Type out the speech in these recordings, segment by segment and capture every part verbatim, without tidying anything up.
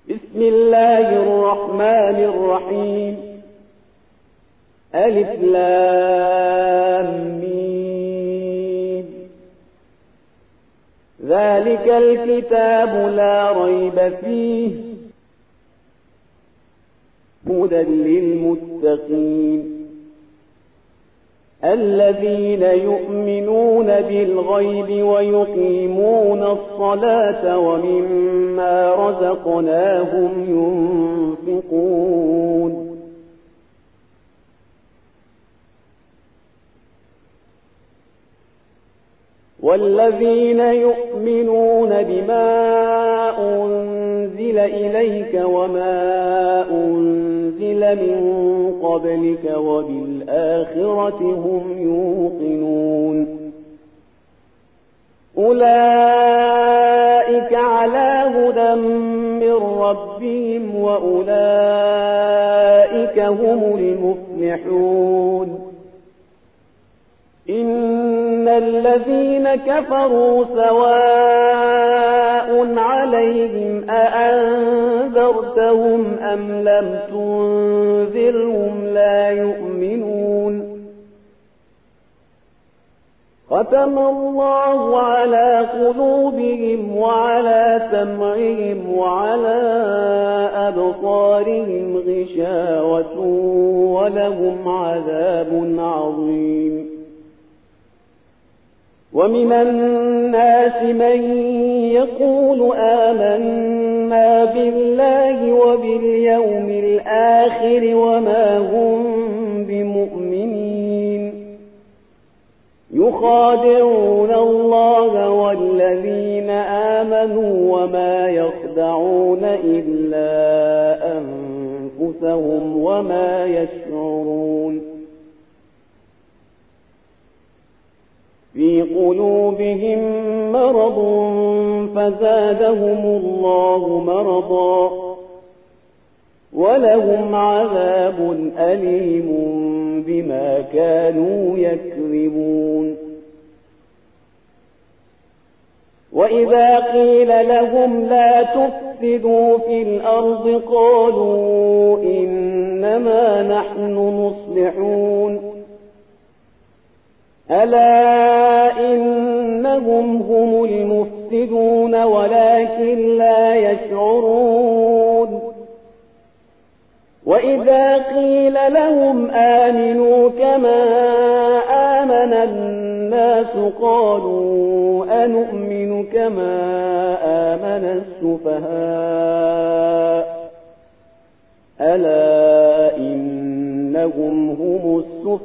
بسم الله الرحمن الرحيم. ألف لام ميم. ذلك الكتاب لا ريب فيه هدى للمتقين الذين يؤمنون بالغيب ويقيمون الصلاة ومما رزقناهم ينفقون والذين يؤمنون بما أنزل إليك وما أنزل من قبلك وبالآخرة هم يوقنون أولئك على هدى من ربهم وأولئك هم المفلحون إن الذين كفروا سواء عليهم أأنذرتهم أم لم تنذرهم لا يؤمنون ختم الله على قلوبهم وعلى سمعهم وعلى أبصارهم غشاوة ولهم عذاب عظيم ومن الناس من يقول آمنا بالله وباليوم الآخر وما هم بمؤمنين يخادعون الله والذين آمنوا وما يخدعون إلا أنفسهم وما يشعرون في قلوبهم مرض فزادهم الله مرضا ولهم عذاب أليم بما كانوا يكذبون وإذا قيل لهم لا تفسدوا في الأرض قالوا إنما نحن مصلحون ألا إنهم هم المفسدون ولكن لا يشعرون وإذا قيل لهم آمنوا كما آمن الناس قالوا أنؤمن كما آمن السفهاء ألا إنهم هم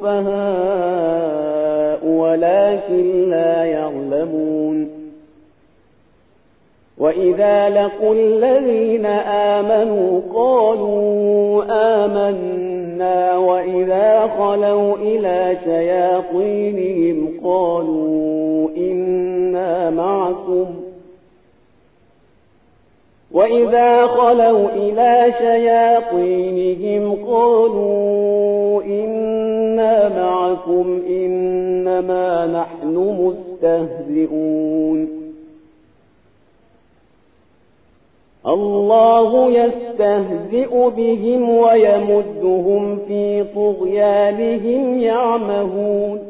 السفهاء ولكن لا يعلمون وإذا لقوا الذين آمنوا قالوا آمنا وإذا خلوا إلى شياطينهم قالوا إنا معكم وإذا خلوا إلى شياطينهم قالوا إنا معكم إنما نحن مستهزئون الله يستهزئ بهم ويمدهم في طغيانهم يعمهون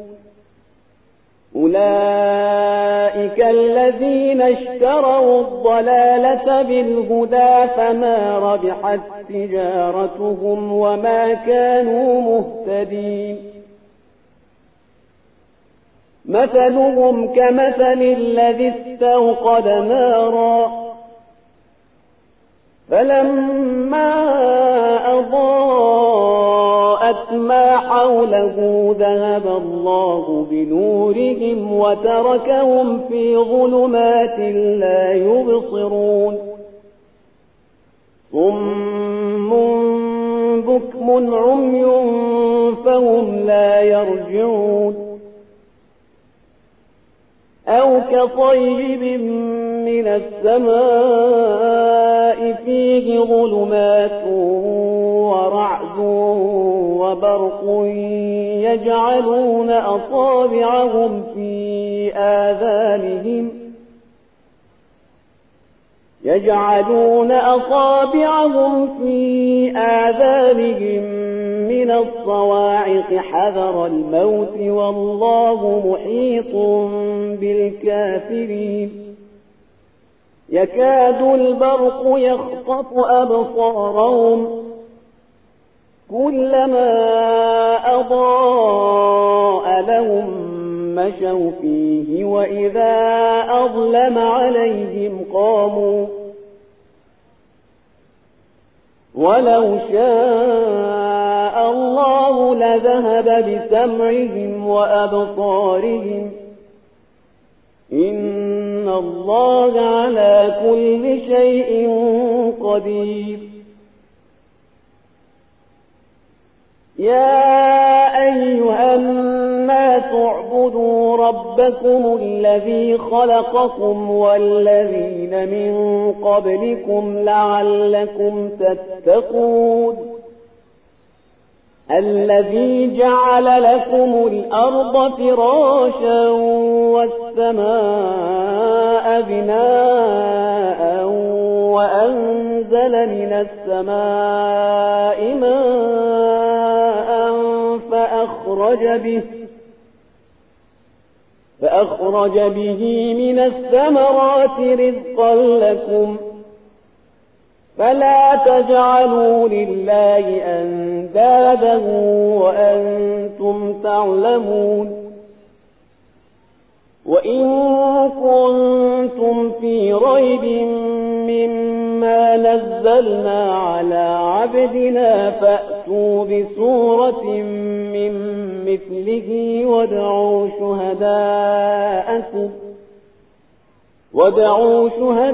أولئك الذين اشتروا الضلالة بالهدى فما ربحت تجارتهم وما كانوا مهتدين مثلهم كمثل الذي استوقد نارا فلما أضاءت ما حوله ذهب الله بنورهم وتركهم في ظلمات لا يبصرون صم بكم عمي فهم لا يرجعون أو كصيب من السماء فيه ظلمات ورعد وبرق يجعلون أصابعهم في آذانهم يجعلون أصابعهم في آذانهم من الصواعق حذر الموت والله محيط بالكافرين يكاد البرق يخطف أبصارهم كلما أضاء لهم مشوا فيه وإذا أظلم عليهم قاموا ولو شاء الله لذهب بسمعهم وأبصارهم إن الله على كل شيء قدير يا أيها الناس اعبدوا ربكم الذي خلقكم والذين من قبلكم لعلكم تتقون الذي جعل لكم الأرض فراشا والسماء بناء وأنزل من السماء ماء فأخرج به فأخرج به من الثمرات رزقا لكم فلا تجعلوا لله أندادا وأنتم تعلمون وإن كنتم في ريب مما نزلنا على عبدنا فأتوا بسورة من مثله وادعوا شهداءكم وادعوا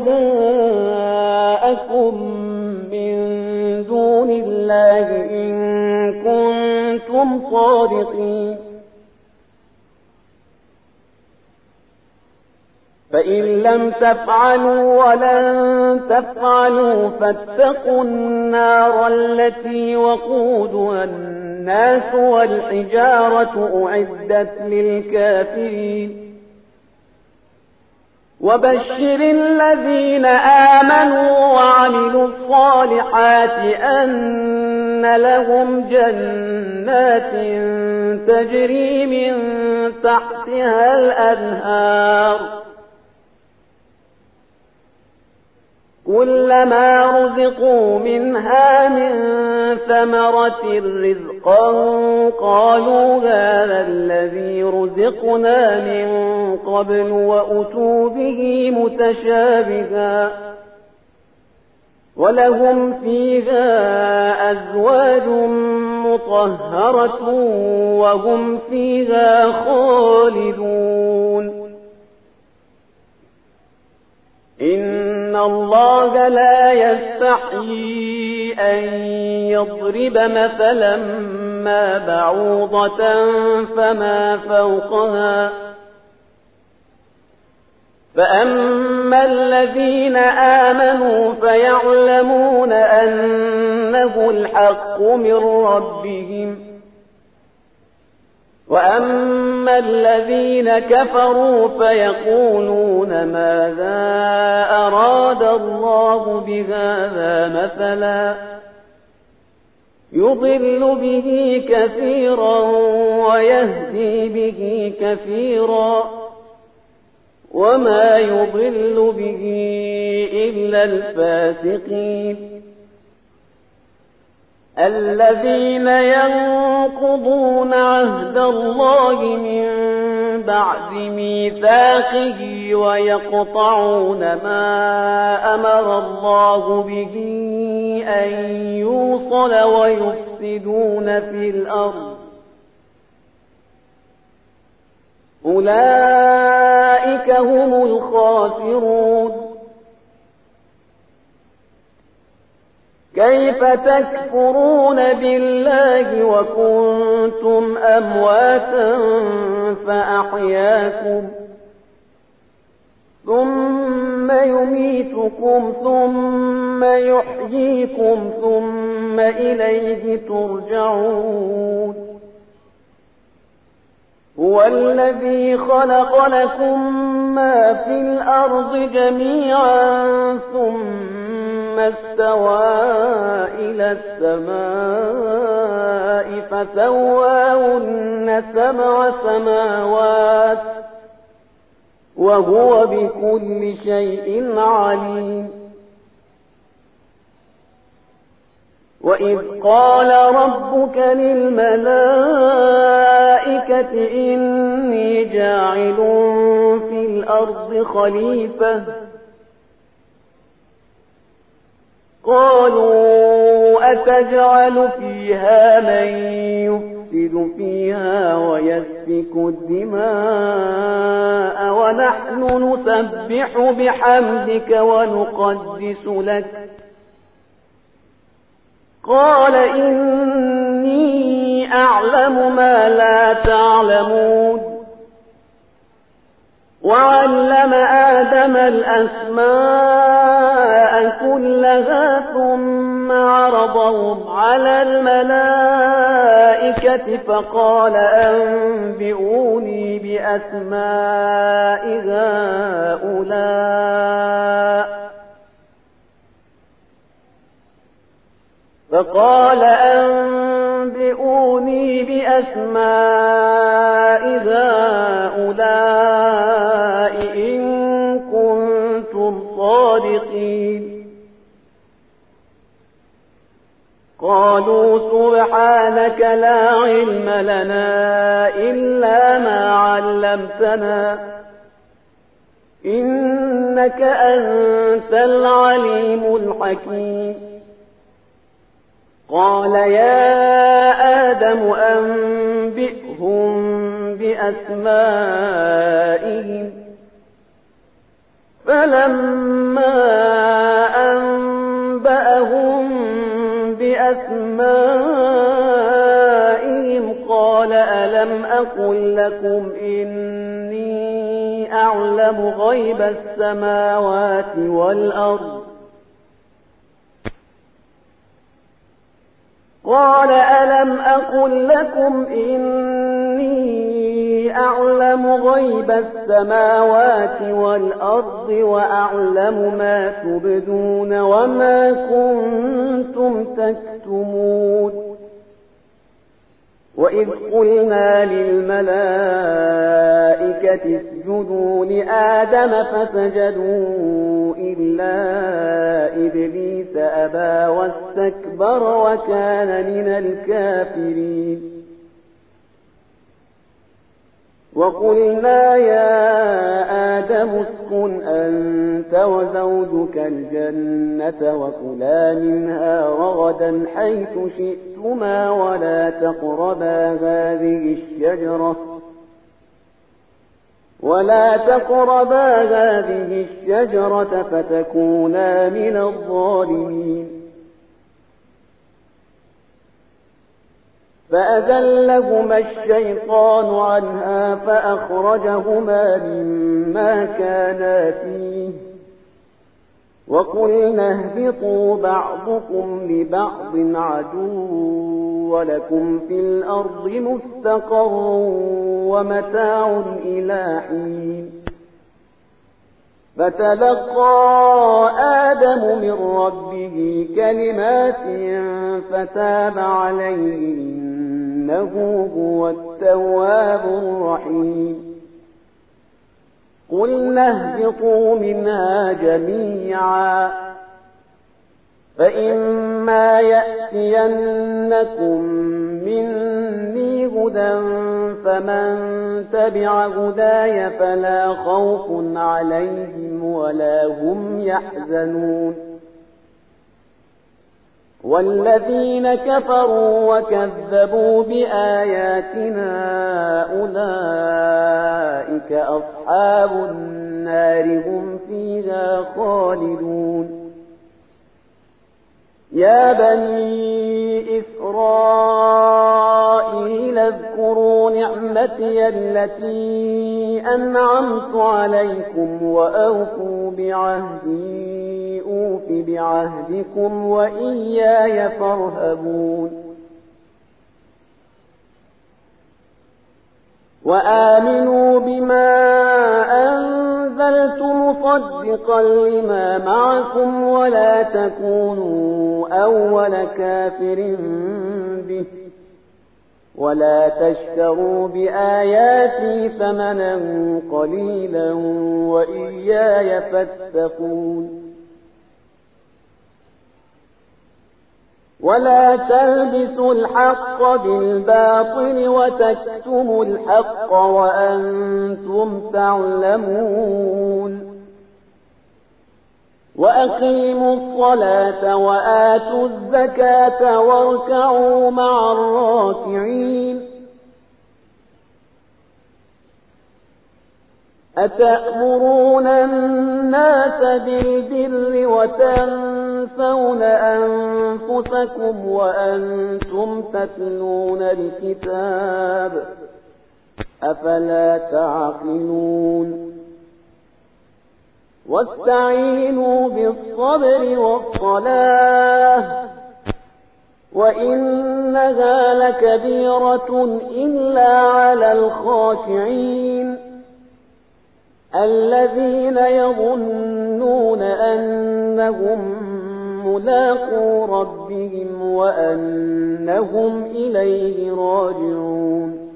شهداءكم من دون الله إن كنتم صادقين فإن لم تفعلوا ولن تفعلوا فاتقوا النار التي وقودها الناس والحجارة أعدت للكافرين وبشر الذين آمنوا وعملوا الصالحات أن لهم جنات تجري من تحتها الأنهار كلما رزقوا منها من ثمرة رزقا قالوا هذا الذي رزقنا من قبل وأتوا به متشابها ولهم فيها أزواج مطهرة وهم فيها خالدون إن الله لا يستحيي أن يضرب مثلا ما بعوضة فما فوقها فأما الذين آمنوا فيعلمون أنه الحق من ربهم وأما الذين كفروا فيقولون ماذا أراد الله بهذا مثلا يضل به كثيرا ويهدي به كثيرا وما يضل به إلا الفاسقين الذين ينقضون عهد الله من بعد ميثاقه ويقطعون ما أمر الله به أن يوصل ويفسدون في الأرض أولئك هم الخاسرون كيف تكفرون بالله وكنتم أمواتا فأحياكم ثم يميتكم ثم يحييكم ثم إليه ترجعون هو الذي خلق لكم ما في الأرض جميعا ثم استوى إلى السماء فسواهن سبع سماوات وهو بكل شيء عليم. وإذ قال ربك للملائكة إني جاعل في الأرض خليفة قالوا أتجعل فيها من يفسد فيها ويسفك الدماء ونحن نسبح بحمدك ونقدس لك قال إني أعلم ما لا تعلمون. وعلم آدم الأسماء كلها ثم عرضهم على الملائكة فقال أنبئوني بأسماء هؤلاء فقال أنبئوني بأسماء هؤلاء إن كنتم صادقين. قالوا سبحانك لا علم لنا إلا ما علمتنا إنك أنت العليم الحكيم. قال يا آدم أنبئهم بأسمائهم فلما أنبأهم بأسمائهم قال ألم أقل لكم إني أعلم غيب السماوات والأرض قال ألم أقل لكم إني أعلم غيب السماوات والأرض وأعلم ما تبدون وما كنتم تكتمون. وإذ قلنا للملائكة اسجدوا لآدم فسجدوا إلا إبليس أبى واستكبر وكان من الكافرين. وقلنا يا آدم اسكن أنت وزوجك الجنة وكلا منها رغدا حيث شئتما ولا تقربا هذه الشجرة ولا تقربا هذه الشجرة فتكونا من الظالمين. فأزلهما الشيطان عنها فأخرجهما مما كانا فيه وقلنا اهبطوا بعضكم لبعض عدو ولكم في الأرض مستقر ومتاع إلى حين. فتلقى آدم من ربه كلمات فتاب عليه إنه هو التواب الرحيم. قلنا اهبطوا منها جميعا فإما يأتينكم مني هدى فمن تبع هداي فلا خوف عليهم ولا هم يحزنون. والذين كفروا وكذبوا بآياتنا أولئك أصحاب النار هم فيها خالدون. يا بني إسرائيل اذكروا نعمتي التي أنعمت عليكم وأوفوا بعهدي أوف بعهدكم وإياي فارهبون. وآمنوا بما أنزلت أرسلت مصدقا لما معكم ولا تكونوا أول كافر به ولا تشتروا بآياتي ثمنا قليلا وإياي فاتقون ولا تلبسوا الحق بالباطل وتكتموا الحق وأنتم تعلمون وأقيموا الصلاة وآتوا الزكاة واركعوا مع الراكعين أتأمرون الناس بالبر وتنسون أنفسكم وأنتم تتلون الكتاب أفلا تعقلون واستعينوا بالصبر والصلاة وإنها لكبيرة إلا على الخاشعين الذين يظنون أنهم ملاقو ربهم وأنهم إليه راجعون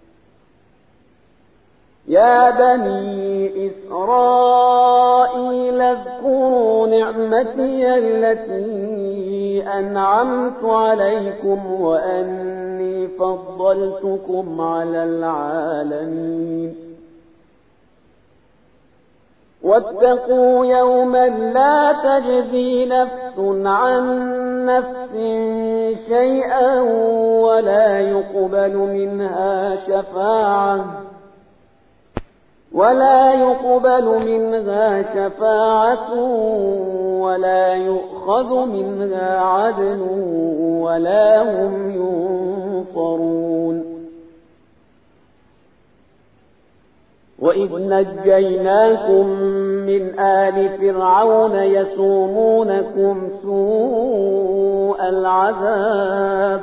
يا بني إسرائيل اذكروا نعمتي التي أنعمت عليكم وأني فضلتكم على العالمين واتقوا يوما لا تجزي نفس عن نفس شيئا ولا يقبل منها شفاعة ولا يقبل منها شفاعة ولا يؤخذ منها عدل ولا هم ينصرون وإذ نجيناكم من آل فرعون يسومونكم سوء العذاب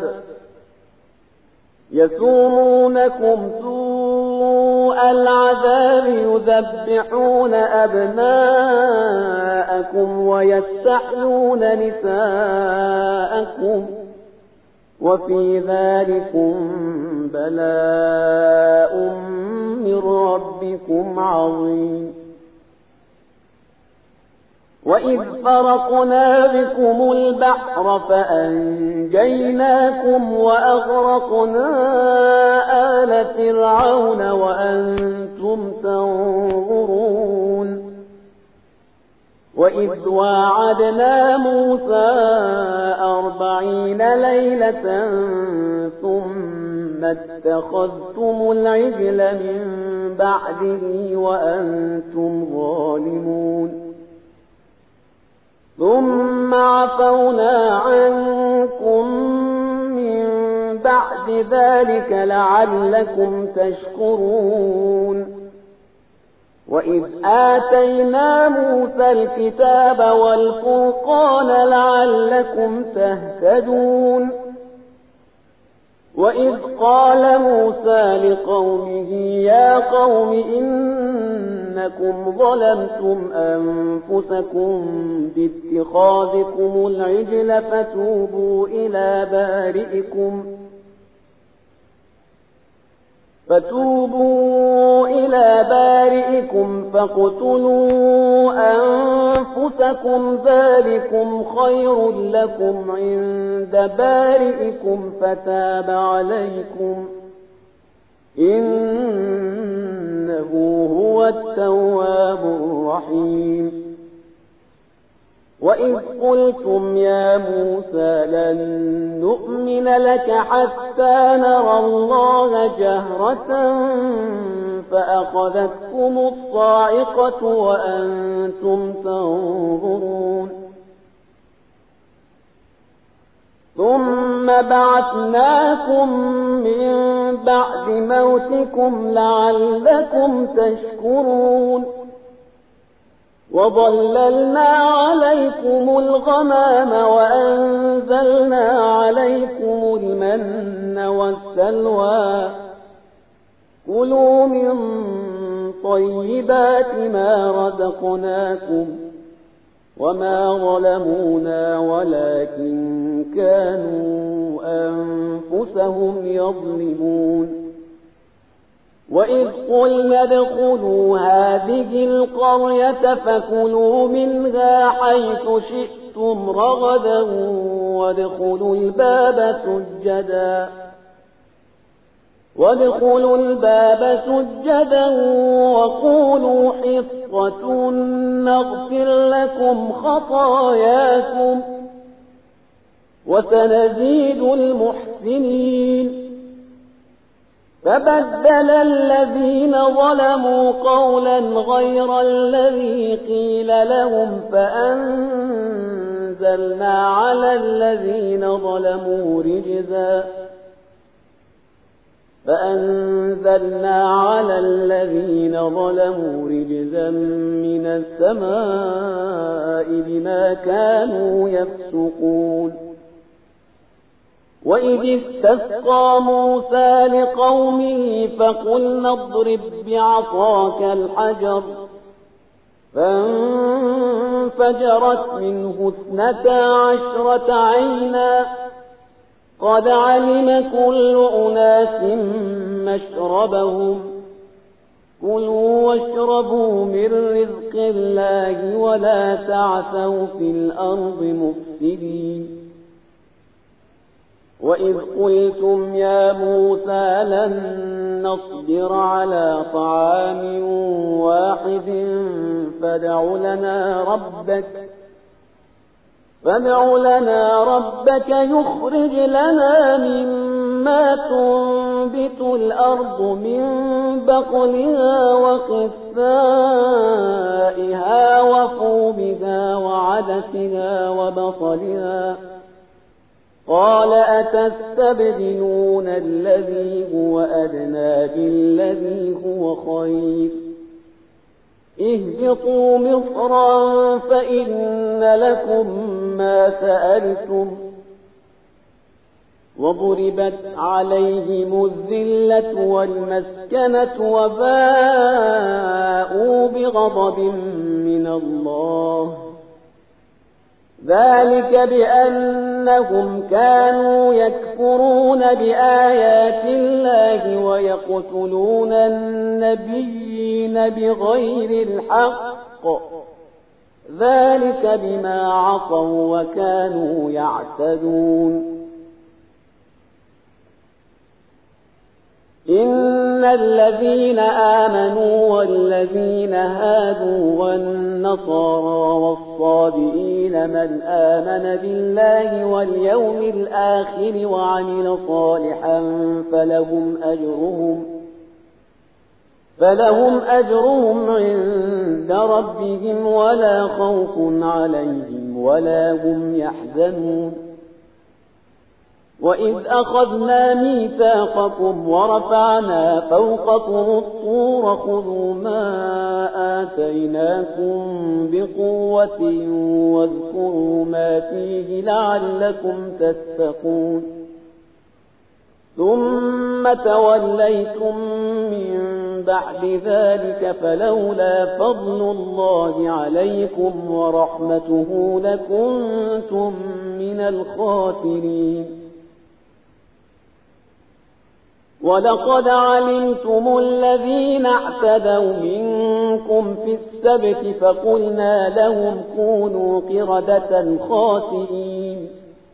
يسومونكم سوء العذاب يذبحون أبناءكم ويستحيون نساءكم وفي ذلكم بلاء من ربكم عظيم وإذ فرقنا بكم البحر فأنجيناكم وأغرقنا آل فرعون وأنتم تنظرون وإذ واعدنا موسى أربعين ليلة ثم اتخذتم العجل من بعده وأنتم ظالمون ثم عفونا عنكم من بعد ذلك لعلكم تشكرون وإذ آتينا موسى الكتاب والفرقان لعلكم تهتدون وإذ قال موسى لقومه يا قوم إنكم ظلمتم أنفسكم باتخاذكم العجل فتوبوا إلى بارئكم فتوبوا إلى بارئكم فاقتلوا أنفسكم ذلكم خير لكم عند بارئكم فتاب عليكم إنه هو التواب الرحيم وإذ قلتم يا موسى لن نؤمن لك حتى نرى الله جهرة فأخذتكم الصاعقة وأنتم تنظرون ثم بعثناكم من بعد موتكم لعلكم تشكرون وظللنا عليكم الغمام وأنزلنا عليكم المن والسلوى كلوا من طيبات ما رزقناكم وما ظلمونا ولكن كانوا أنفسهم يظلمون وإذ قلنا ادخلوا هذه القرية فكلوا منها حيث شئتم رغدا وادخلوا الباب سجدا وادخلوا الباب سجدا وقولوا حطة نغفر لكم خطاياكم وسنزيد المحسنين فبدل الذين ظلموا قولا غير الذي قيل لهم فأنزلنا على الذين ظلموا رجزا فأنزلنا على الذين ظلموا رجزا من السماء بما كانوا يفسقون وإذ استسقى موسى لقومه فقلنا اضرب بعصاك الحجر فانفجرت منه اثنتا عشرة عينا قد علم كل أناس مشربهم كلوا واشربوا من رزق الله ولا تعثوا في الأرض مفسدين وإذ قلتم يا موسى لن نصبر على طعام واحد فادع لنا ربك فادع لنا ربك يخرج لنا مما تنبت الأرض من بقلها وقثائها وفومها وعدسها وبصلها قال أتستبدلون الذي هو أدنى بالذي هو خير اهبطوا مصرا فإن لكم ما سألتم وضربت عليهم الذلة والمسكنة وباءوا بغضب من الله ذلك بأنهم كانوا يكفرون بآيات الله ويقتلون النبيين بغير الحق ذلك بما عصوا وكانوا يعتدون إن الذين آمنوا والذين هادوا والنصارى والصابئين من آمن بالله واليوم الآخر وعمل صالحا فلهم أجرهم فلهم أجرهم عند ربهم ولا خوف عليهم ولا هم يحزنون وإذ أخذنا ميثاقكم ورفعنا فوقكم الطور خذوا ما آتيناكم بقوة واذكروا ما فيه لعلكم تتقون ثم توليتم من بعد ذلك فلولا فضل الله عليكم ورحمته لكنتم من الخاسرين ولقد علمتم الذين اعتدوا منكم في السبت فقلنا لهم كونوا قردة خاسئين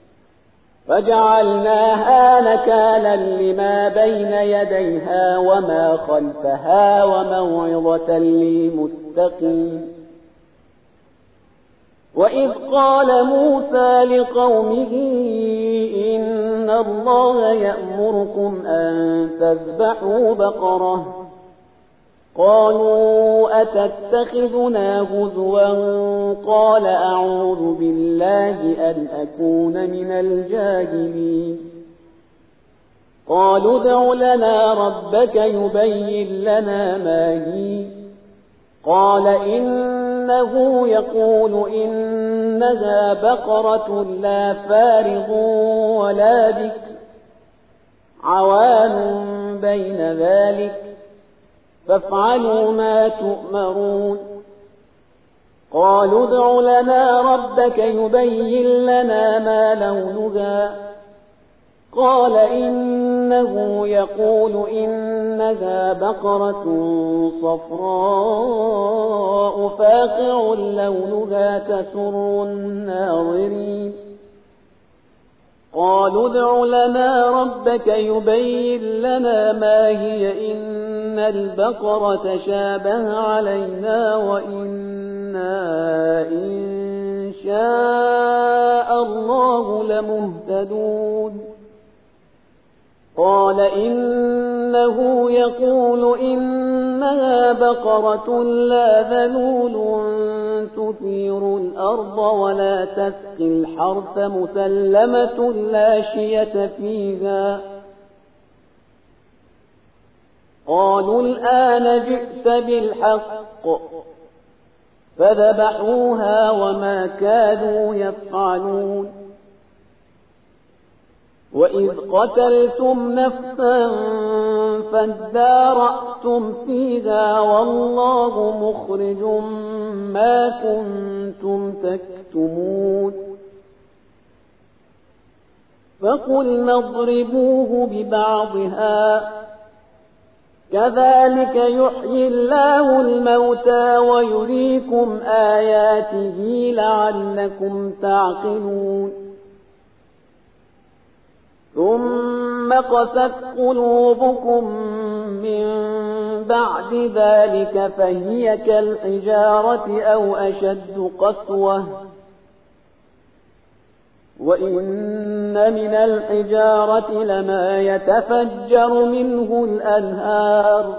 فجعلناها نكالا لما بين يديها وما خلفها وموعظة للمتقين وإذ قال موسى لقومه إن الله يأمركم أن تذبحوا بقرة قالوا أتتخذنا هزوا قال أعوذ بالله أن أكون من الجاهلين قالوا ادع لنا ربك يبين لنا ما هي قال إنه يقول إنها بقرة لا فارغ ولا بكر عوان بين ذلك فافعلوا ما تؤمرون قالوا ادع لنا ربك يبين لنا ما لونها قال إنه يقول إنها بقرة صفراء فاقع لونها تسر الناظرين قالوا ادع لنا ربك يبين لنا ما هي إن البقرة شابه علينا وإنا إن شاء الله لمهتدون قال إنه يقول إنها بقرة لا ذلول تثير الأرض ولا تسقي الحرث مسلمة لا شية فيها قالوا الآن جئت بالحق فذبحوها وما كادوا يفعلون وإذ قتلتم نفسا فادارأتم فيها والله مخرج ما كنتم تكتمون فقلنا اضربوه ببعضها كذلك يحيي الله الموتى ويريكم آياته لعلكم تعقلون ثم قست قلوبكم من بعد ذلك فهي كالحجارة أو أشد قسوة وإن من الحجارة لما يتفجر منه الأنهار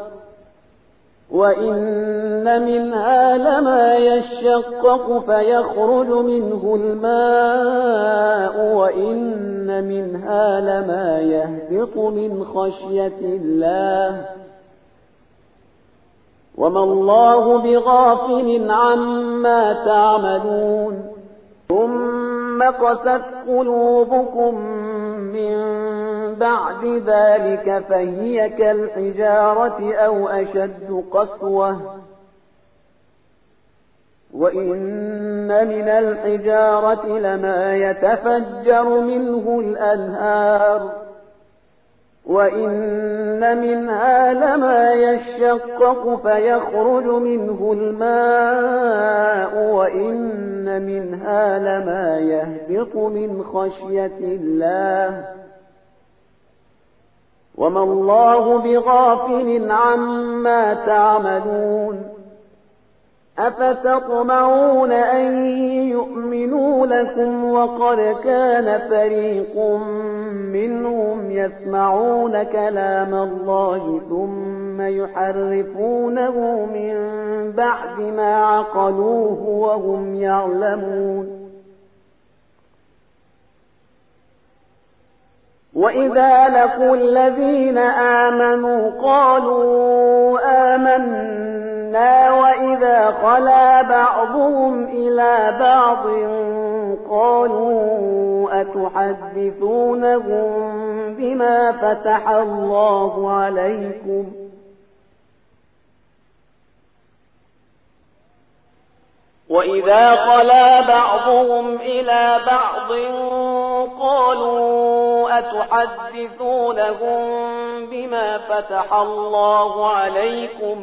وإن منها لما يشقق فيخرج منه الماء وإن منها لما يهبط من خشية الله وما الله بغافل عما تعملون ثم قست قلوبكم من بعد ذلك فهي كالحجارة أو أشد قسوة وإن من الحجارة لما يتفجر منه الأنهار وإن منها لما يشقق فيخرج منه الماء وإن منها لما يهبط من خشية الله وما الله بغافل عما تعملون أفتطمعون أن يؤمنوا لكم وقد كان فريق منهم يسمعون كلام الله ثم يحرفونه من بعد ما عقلوه وهم يعلمون وإذا لقوا الذين آمنوا قالوا آمنا وإذا خلا بعضهم إلى بعض قالوا أتحدثونهم بما فتح الله عليكم وإذا خلا بعضهم إلى بعض قالوا أتحدثونهم بما فتح الله عليكم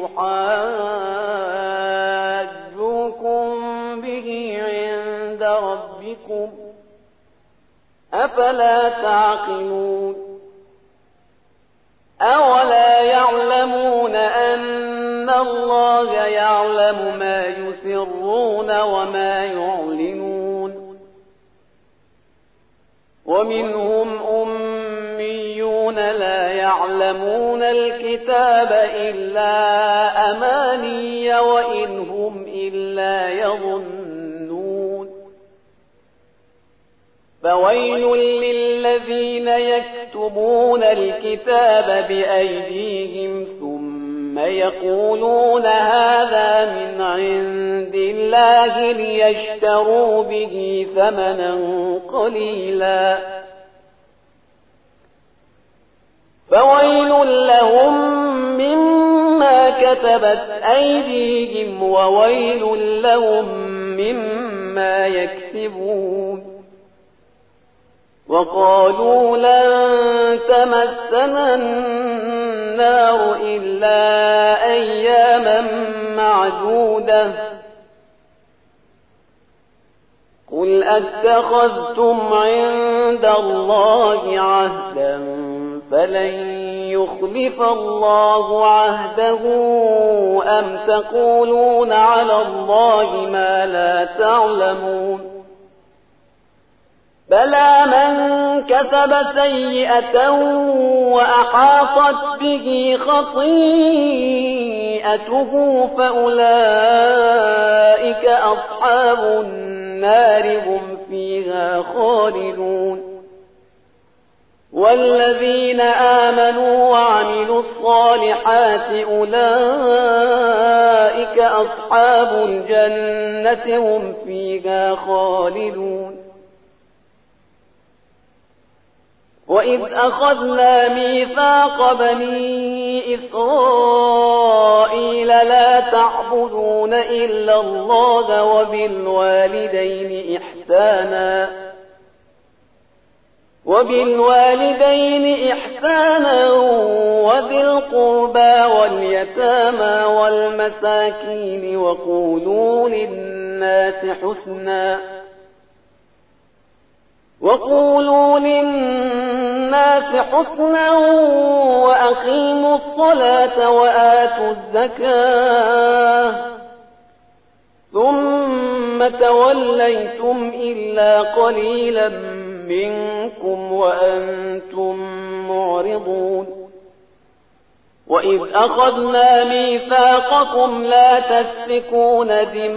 ليحاجوكم به عند ربكم أفلا تعقلون أولا يعلمون أن الله يعلم ما يسرون وما يعلنون ومنهم أميون لا يعلمون الكتاب إلا أماني وإن هم إلا يظنون فويل للذين يكتبون الكتاب بأيديهم ثم يقولون هذا من عند الله ليشتروا به ثمنا قليلا فويل لهم مما كتبت أيديهم وويل لهم مما يكسبون. وقالوا لن تمسنا النار إلا أياما معدودة قل أتخذتم عند الله عهدا فلن يخلف الله عهده أم تقولون على الله ما لا تعلمون. بلى من كسب سيئة وأحاطت به خطيئته فأولئك أصحاب النار هم فيها خالدون. والذين آمنوا وعملوا الصالحات أولئك أصحاب الجنة هم فيها خالدون. وإذ أخذنا ميثاق بني إسرائيل لا تعبدون إلا الله وبالوالدين إحسانا وبالوالدين إحسانا وذي القربى واليتامى والمساكين وقولوا للناس حسنا وقولوا للناس حسنا وأقيموا الصلاة وآتوا الزكاة ثم توليتم إلا قليلا منكم وأنتم معرضون. وإذ أخذنا ميثاقكم لا تسفكون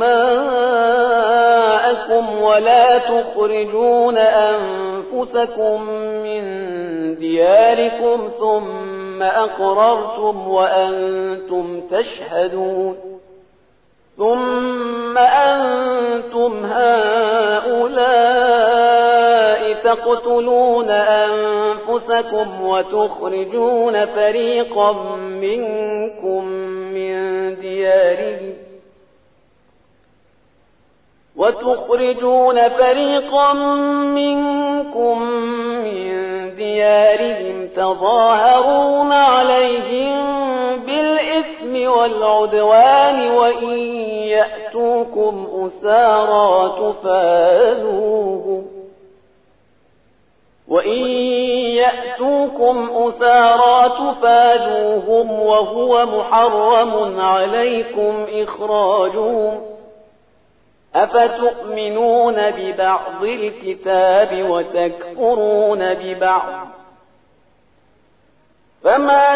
دماءكم ولا تخرجون أنفسكم من دياركم ثم أقررتم وأنتم تشهدون ثم أنتم هؤلاء تقتلون أنفسكم وتخرجون فريقا منكم من ديارهم وتخرجون فريقا منكم من ديارهم تظاهرون عليهم بالإثم والعدوان وإن يأتوكم أسارى تفادوهم وإن يأتوكم أسارى تفادوهم وهو محرم عليكم إخراجهم أفتؤمنون ببعض الكتاب وتكفرون ببعض فما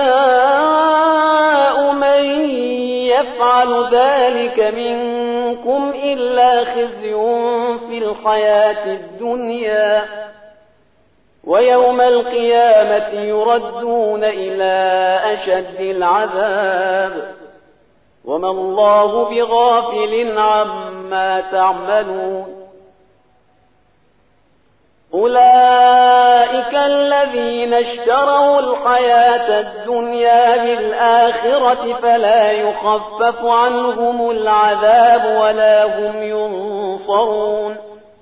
جزاء من يفعل ذلك منكم إلا خزي في الحياة الدنيا ويوم القيامة يردون إلى أشد العذاب وما الله بغافل عما تعملون. أولئك الذين اشتروا الحياة الدنيا بالآخرة فلا يخفف عنهم العذاب ولا هم ينصرون.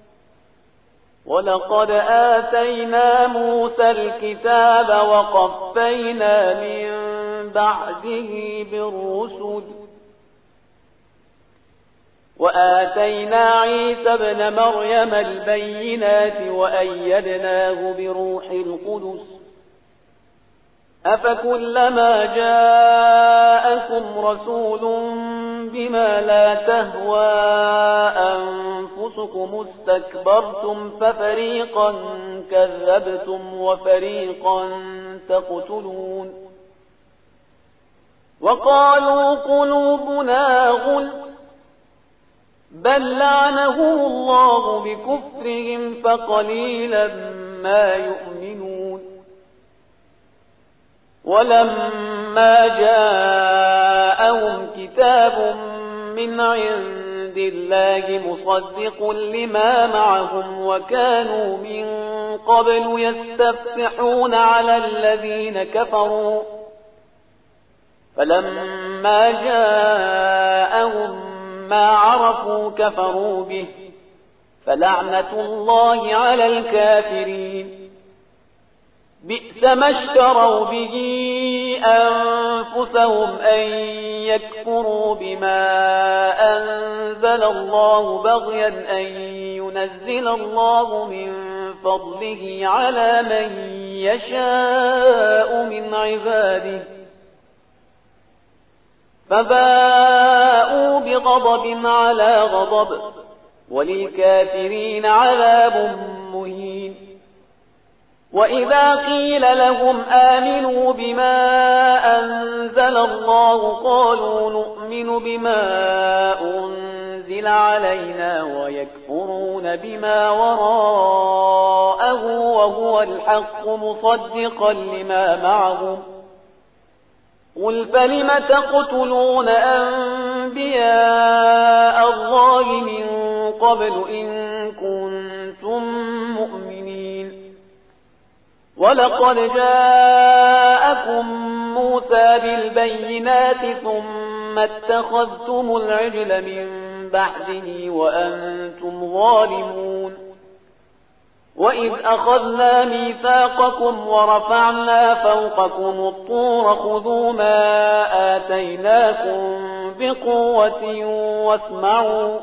ولقد آتينا موسى الكتاب وقفينا من بعده بالرسل وآتينا عيسى ابن مريم البينات وأيدناه بروح القدس أفكلما جاءكم رسول بما لا تهوى أنفسكم استكبرتم ففريقا كذبتم وفريقا تقتلون. وقالوا قلوبنا غلف بل لعنهم الله بكفرهم فقليلا ما يؤمنون. ولما جاءهم كتاب من عند الله مصدق لما معهم وكانوا من قبل يستفتحون على الذين كفروا فلما فلما جاءهم ما عرفوا كفروا به فلعنة الله على الكافرين بئس ما اشتروا به أنفسهم أن يكفروا بما أنزل الله بغيا أن ينزل الله من فضله على من يشاء من عباده فباءوا بغضب على غضب وللكافرين عذاب مهين وإذا قيل لهم آمنوا بما أنزل الله قالوا نؤمن بما أنزل علينا ويكفرون بما وراءه وهو الحق مصدقا لما معهم قل فلم تقتلون أنبياء الله من قبل إن كنتم مؤمنين ولقد جاءكم موسى بالبينات ثم اتخذتم العجل من بعده وأنتم ظالمون وإذ أخذنا ميثاقكم ورفعنا فوقكم الطور خذوا ما آتيناكم بقوة واسمعوا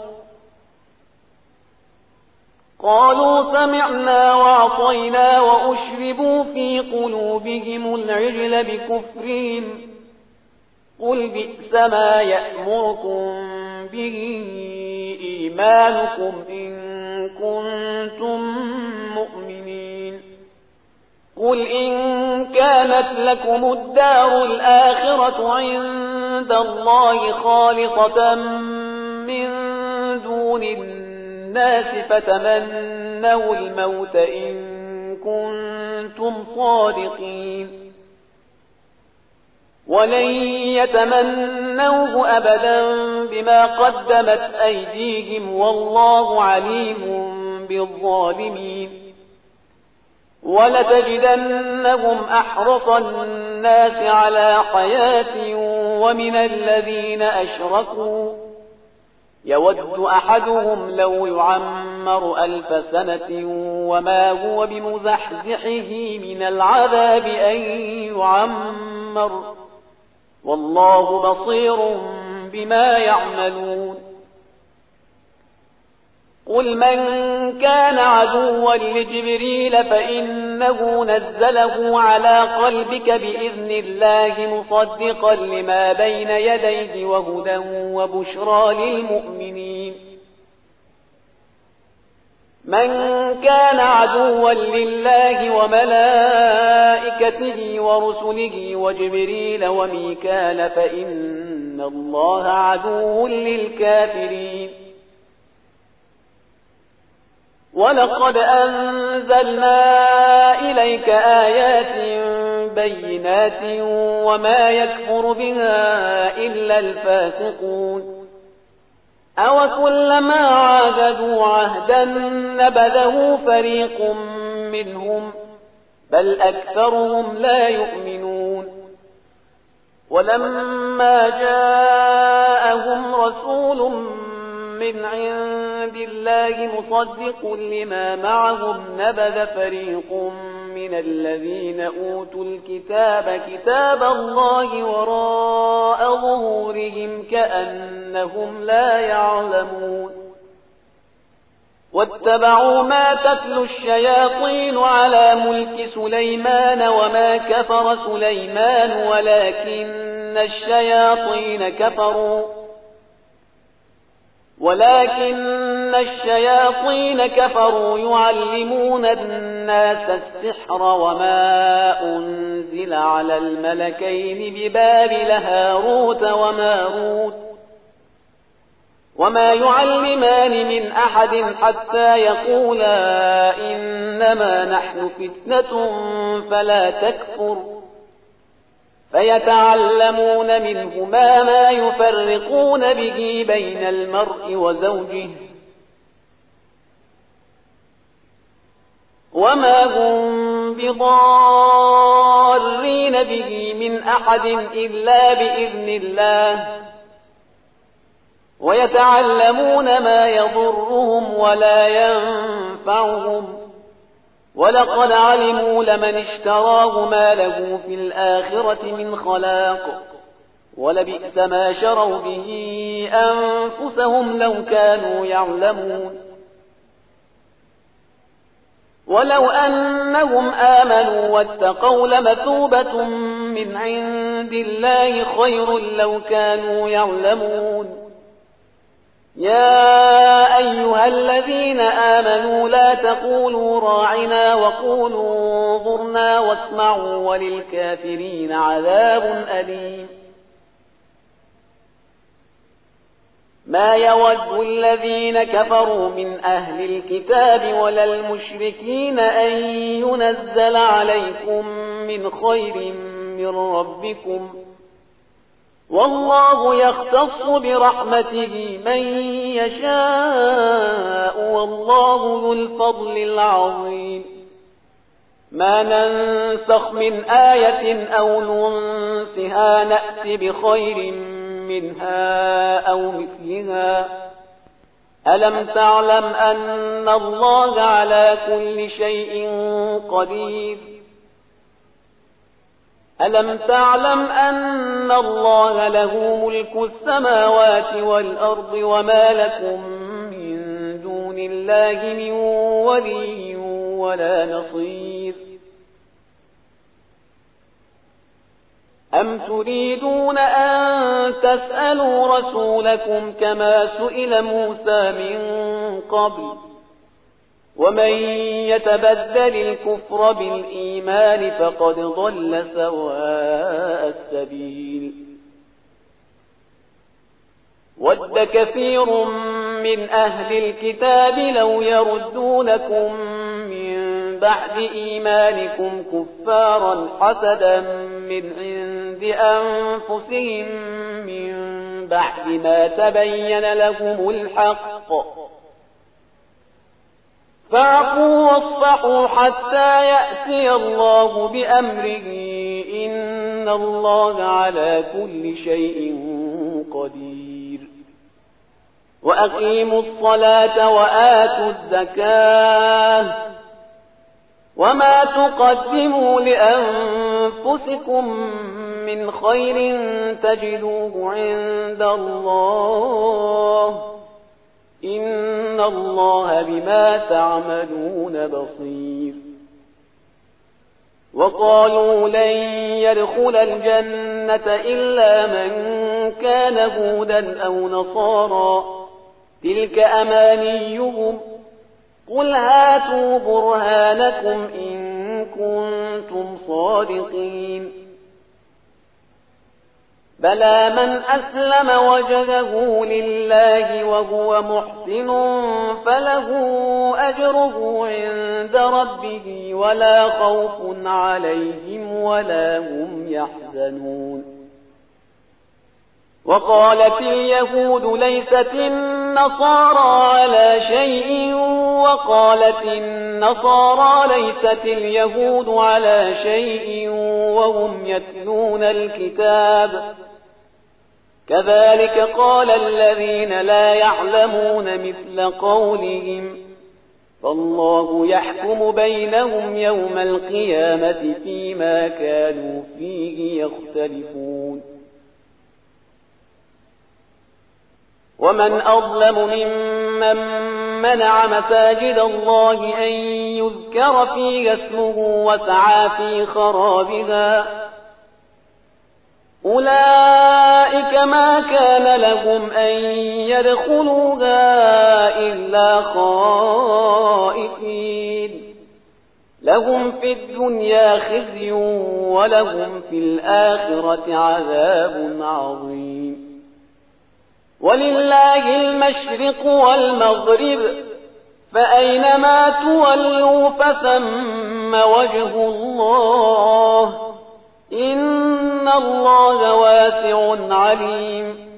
قالوا سمعنا وعصينا وأشربوا في قلوبهم العجل بكفرهم قل بئس ما يأمركم به إيمانكم إن كنتم مؤمنين قل إن كانت لكم الدار الآخرة عند الله خالصة من دون الناس فتمنوا الموت إن كنتم صادقين ولن يتمنوه أبدا بما قدمت أيديهم والله عليم بالظالمين ولتجدنهم أحرص الناس على حياة ومن الذين أشركوا يود أحدهم لو يعمر ألف سنة وما هو بمزحزحه من العذاب أن يعمر والله بصير بما يعملون قل من كان عدوا لجبريل فإنه نزله على قلبك بإذن الله مصدقا لما بين يديه وهدى وبشرى للمؤمنين من كان عدوا لله وملائكته ورسله وجبريل وميكال فإن الله عدو للكافرين ولقد أنزلنا إليك آيات بينات وما يكفر بها إلا الفاسقون أوكلما عاهدوا عهدا نبذه فريق منهم بل أكثرهم لا يؤمنون ولما جاءهم رسول من عند الله مصدق لما معهم نبذ فريق من الذين أوتوا الكتاب كتاب الله وراء ظهورهم كأنهم لا يعلمون واتبعوا ما تتلو الشياطين على ملك سليمان وما كفر سليمان ولكن الشياطين كفروا ولكن الشياطين كفروا يعلمون الناس السحر وما أنزل على الملكين ببابل هاروت وماروت وما يعلمان من أحد حتى يقولا إنما نحن فتنة فلا تكفر فيتعلمون منهما ما يفرقون به بين المرء وزوجه وما هم بضارين به من أحد إلا بإذن الله ويتعلمون ما يضرهم ولا ينفعهم ولقد علموا لمن اشتراه ما له في الآخرة من خلاق ولبئس ما شروا به أنفسهم لو كانوا يعلمون ولو أنهم آمنوا واتقوا لمثوبة من عند الله خير لو كانوا يعلمون يا أيها الذين آمنوا لا تقولوا راعنا وقولوا انظرنا واسمعوا وللكافرين عذاب أليم ما يود الذين كفروا من أهل الكتاب ولا المشركين أن ينزل عليكم من خير من ربكم والله يختص برحمته من يشاء والله ذو الفضل العظيم ما ننسخ من آية أو ننسها نأت بخير منها أو مثلها ألم تعلم أن الله على كل شيء قدير ألم تعلم أن الله له ملك السماوات والأرض وما لكم من دون الله من ولي ولا نصير أم تريدون أن تسألوا رسولكم كما سئل موسى من قبل ومن يتبدل الكفر بالإيمان فقد ضل سواء السبيل ود كثير من أهل الكتاب لو يردونكم من بعد إيمانكم كفارا حسدا من عند أنفسهم من بعد ما تبين لهم الحق فاعفوا واصفحوا حتى يأتي الله بأمره إن الله على كل شيء قدير وأقيموا الصلاة وآتوا الزكاة وما تقدموا لأنفسكم من خير تجدوه عند الله إن الله بما تعملون بصير وقالوا لن يدخل الجنة إلا من كان هودا أو نصارى تلك أمانيهم قل هاتوا برهانكم إن كنتم صادقين بلى من أسلم وجهه لله وهو محسن فله أجره عند ربه ولا خوف عليهم ولا هم يحزنون وقالت اليهود ليست النصارى على شيء وقالت النصارى ليست اليهود على شيء وهم يتلون الكتاب كذلك قال الذين لا يعلمون مثل قولهم فالله يحكم بينهم يوم القيامة فيما كانوا فيه يختلفون ومن أظلم ممن منع مساجد الله أن يذكر فيها اسمه وسعى في خرابها أولئك ما كان لهم أن يدخلوها إلا خائفين لهم في الدنيا خزي ولهم في الآخرة عذاب عظيم ولله المشرق والمغرب فأينما تولوا فثم وجه الله إن الله واسع عليم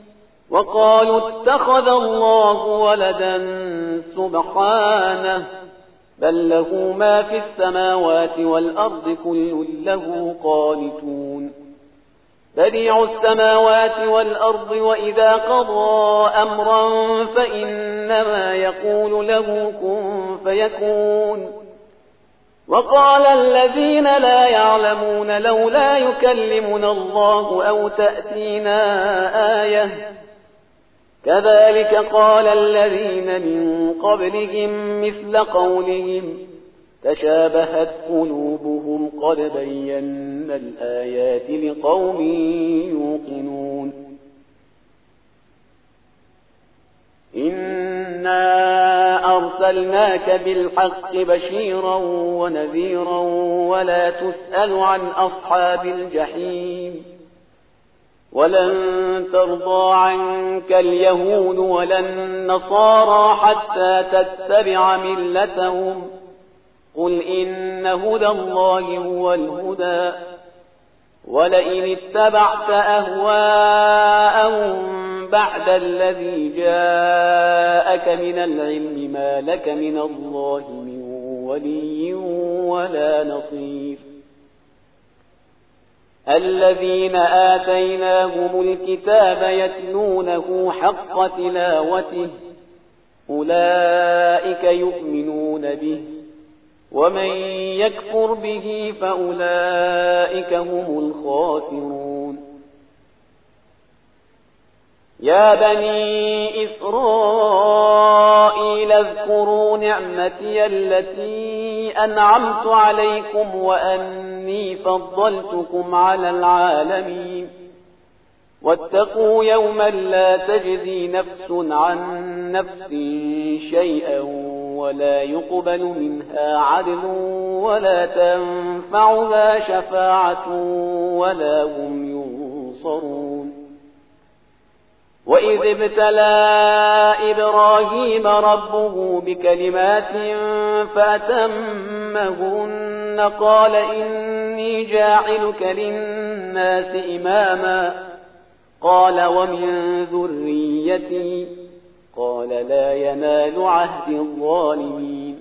وقالوا اتخذ الله ولدا سبحانه بل له ما في السماوات والأرض كل له قانتون بديع السماوات والأرض وإذا قضى أمرا فإنما يقول له كن فيكون وقال الذين لا يعلمون لولا يكلمنا الله أو تأتينا آية كذلك قال الذين من قبلهم مثل قولهم تشابهت قلوبهم قد بينا الآيات لقوم يوقنون إنا أرسلناك بالحق بشيرا ونذيرا ولا تسأل عن أصحاب الجحيم ولن ترضى عنك اليهود ولا النصارى حتى تتبع ملتهم قل إن هدى الله هو الهدى ولئن اتبعت أهواءهم بعد الذي جاءك من العلم ما لك من الله من ولي ولا نصير الذين آتيناهم الكتاب يتلونه حق تلاوته أولئك يؤمنون به ومن يكفر به فأولئك هم الخاسرون يا بني إسرائيل اذكروا نعمتي التي أنعمت عليكم وأني فضلتكم على العالمين واتقوا يوما لا تجزي نفس عن نفس شيئا ولا يقبل منها عدل ولا تنفعها شفاعة ولا هم ينصرون وإذ ابتلى إبراهيم ربه بكلمات فأتمهن قال إني جاعلك للناس إماما قال ومن ذريتي قال لا ينال عهد الظالمين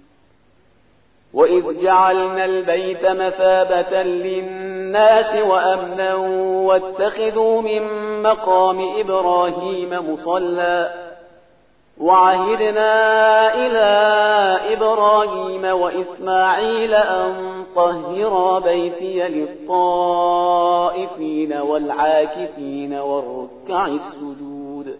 وإذ جعلنا البيت مثابة للناس وأمنا واتخذوا من مقام إبراهيم مصلى وعهدنا إلى إبراهيم وإسماعيل أن طهرا بيتي للطائفين والعاكفين والركع السجود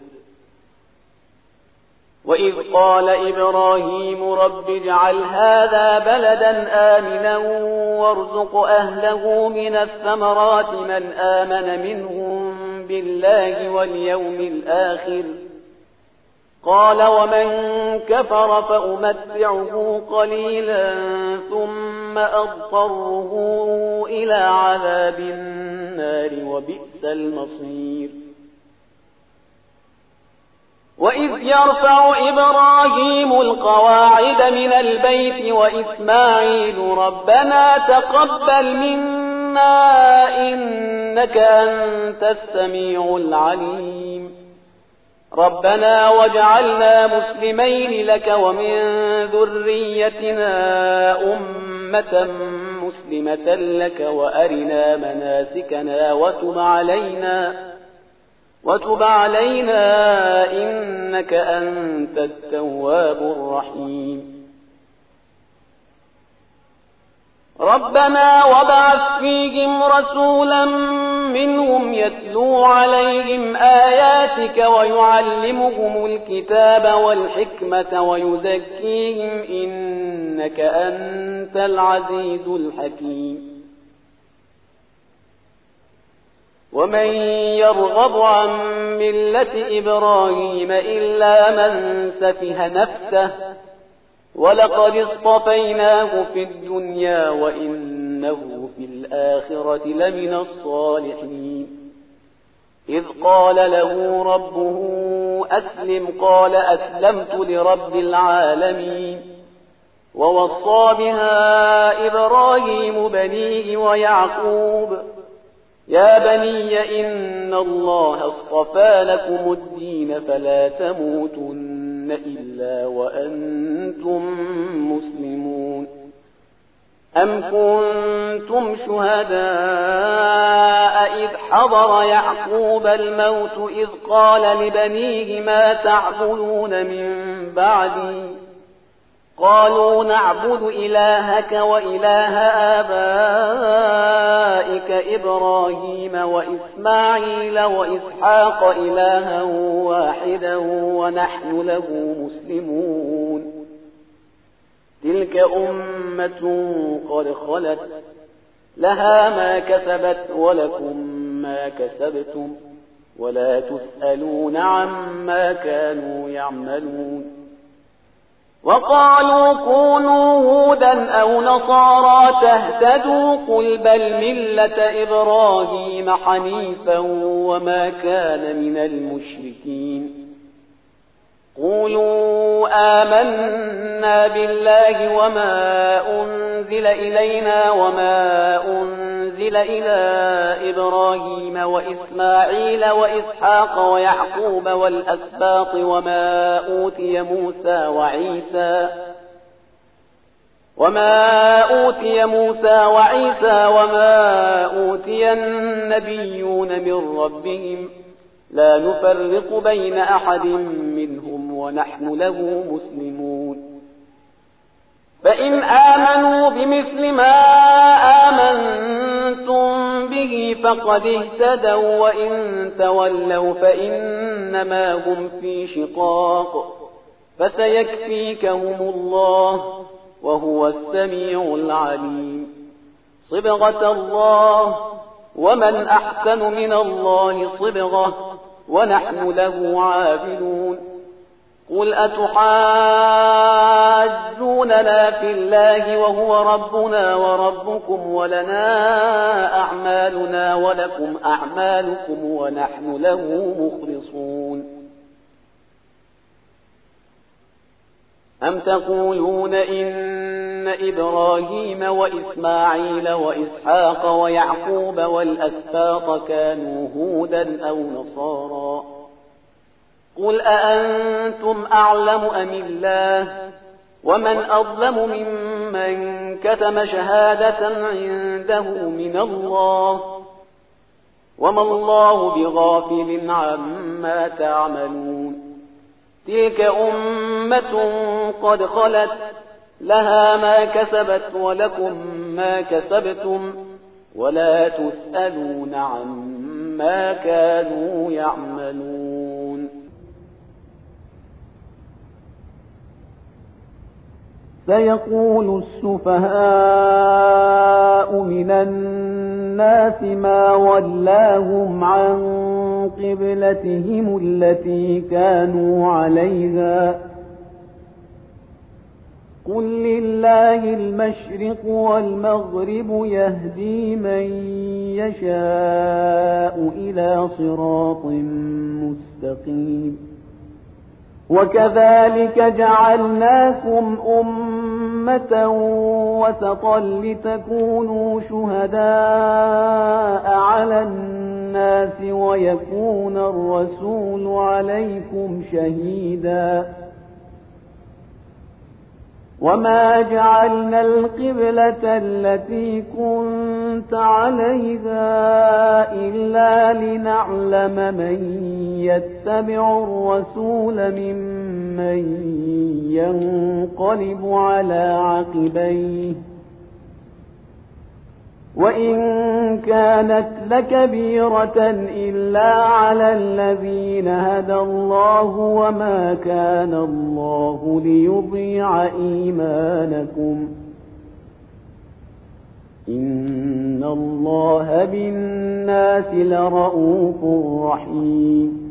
وإذ قال إبراهيم رب اجعل هذا بلدا آمنا وارزق أهله من الثمرات من آمن منهم بالله واليوم الآخر قال ومن كفر فأمتعه قليلا ثم أضطره إلى عذاب النار وبئس المصير وإذ يرفع إبراهيم القواعد من البيت وإسماعيل ربنا تقبل منا إنك أنت السميع العليم ربنا واجعلنا مسلمين لك ومن ذريتنا أمة مسلمة لك وأرنا مناسكنا وتب علينا وتب علينا إنك أنت التواب الرحيم ربنا وابعث فيهم رسولا منهم يتلو عليهم آياتك ويعلمهم الكتاب والحكمة ويزكيهم إنك أنت العزيز الحكيم ومن يرغب عن ملة إبراهيم إلا من سفه نفسه ولقد اصطفيناه في الدنيا وإنه في الآخرة لمن الصالحين إذ قال له ربه أسلم قال أسلمت لرب العالمين ووصى بها إبراهيم بنيه ويعقوب يا بني إن الله اصطفى لكم الدين فلا تموتن إلا وأنتم مسلمون أم كنتم شهداء إذ حضر يعقوب الموت إذ قال لبنيه ما تعبدون من بعدي قالوا نعبد إلهك وإله آبائك إبراهيم وإسماعيل وإسحاق إلها واحدا ونحن له مسلمون تلك أمة قد خلت لها ما كسبت ولكم ما كسبتم ولا تسألون عما كانوا يعملون وقالوا كونوا هودا أو نصارى تهتدوا قل بل ملة إبراهيم حنيفا وما كان من المشركين قولوا آمنا بالله وما أنزل إلينا وما أنزل إلى إبراهيم وإسماعيل وإسحاق ويعقوب والأسباط وما أوتي موسى وعيسى وما أوتي موسى وعيسى وما أوتي النبيون من ربهم لا نفرق بين أحد منهم ونحن له مسلمون فإن آمنوا بمثل ما آمنتم به فقد اهتدوا وإن تولوا فإنما هم في شقاق فسيكفيكهم الله وهو السميع العليم صبغة الله ومن أحسن من الله صبغة ونحن له عابدون قل أتحاجوننا في الله وهو ربنا وربكم ولنا أعمالنا ولكم أعمالكم ونحن له مخلصون أم تقولون إن إبراهيم وإسماعيل وإسحاق ويعقوب والأسباط كانوا هودا أو نصارى قل أأنتم أعلم أم الله ومن أظلم ممن كتم شهادة عنده من الله وما الله بغافل عما تعملون تلك أمة قد خلت لها ما كسبت ولكم ما كسبتم ولا تسألون عما كانوا يعملون سيقول السفهاء من الناس ما ولاهم عن قبلتهم التي كانوا عليها قل لله المشرق والمغرب يهدي من يشاء إلى صراط مستقيم وكذلك جعلناكم أمة وسطا لتكونوا شهداء على الناس ويكون الرسول عليكم شهيدا وما جعلنا القبلة التي كنت عليها إلا لنعلم من يتبع الرسول ممن ينقلب على عقبيه وإن كانت لكبيرة إلا على الذين هدى الله وما كان الله ليضيع إيمانكم إن الله بالناس لرؤوف رحيم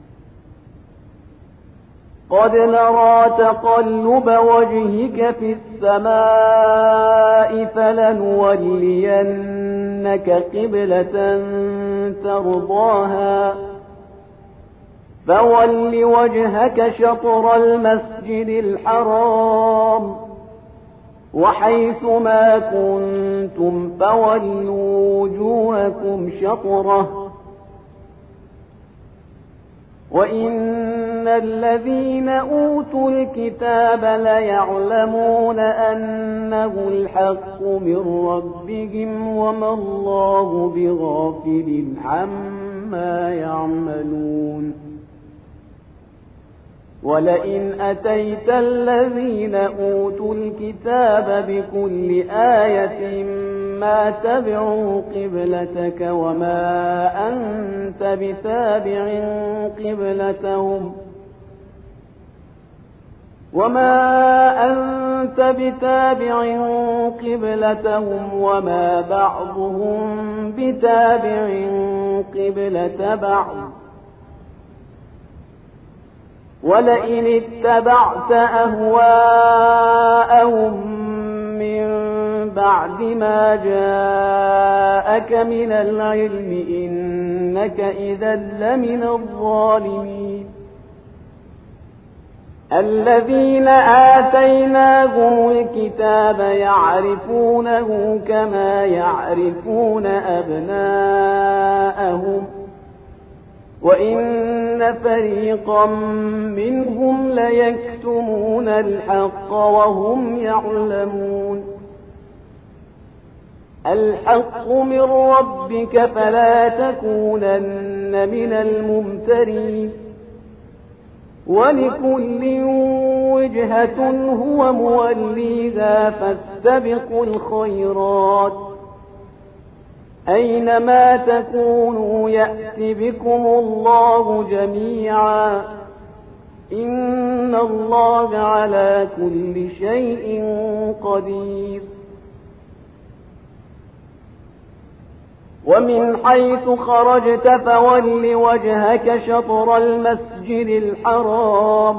قد نرى تقلب وجهك في السماء فلنولينك قبلة ترضاها فول وجهك شطر المسجد الحرام وحيث ما كنتم فولوا وجوهكم شطره وإن إن الذين أوتوا الكتاب ليعلمون أنه الحق من ربهم وما الله بغافل عما يعملون. ولئن أتيت الذين أوتوا الكتاب بكل آية ما تبعوا قبلتك وما أنت بتابع قبلتهم وما أنت بتابع قبلتهم وما بعضهم بتابع قبلة بعض. ولئن اتبعت أهواءهم من بعد ما جاءك من العلم إنك إذا لمن الظالمين. الذين آتيناهم الكتاب يعرفونه كما يعرفون أبناءهم وإن فريقا منهم ليكتمون الحق وهم يعلمون. الحق من ربك فلا تكونن من الممترين. ولكل وجهة هو موليها فاستبقوا الخيرات أينما تكونوا يأت بكم الله جميعا إن الله على كل شيء قدير. ومن حيث خرجت فول وجهك شطر المسجد الحرام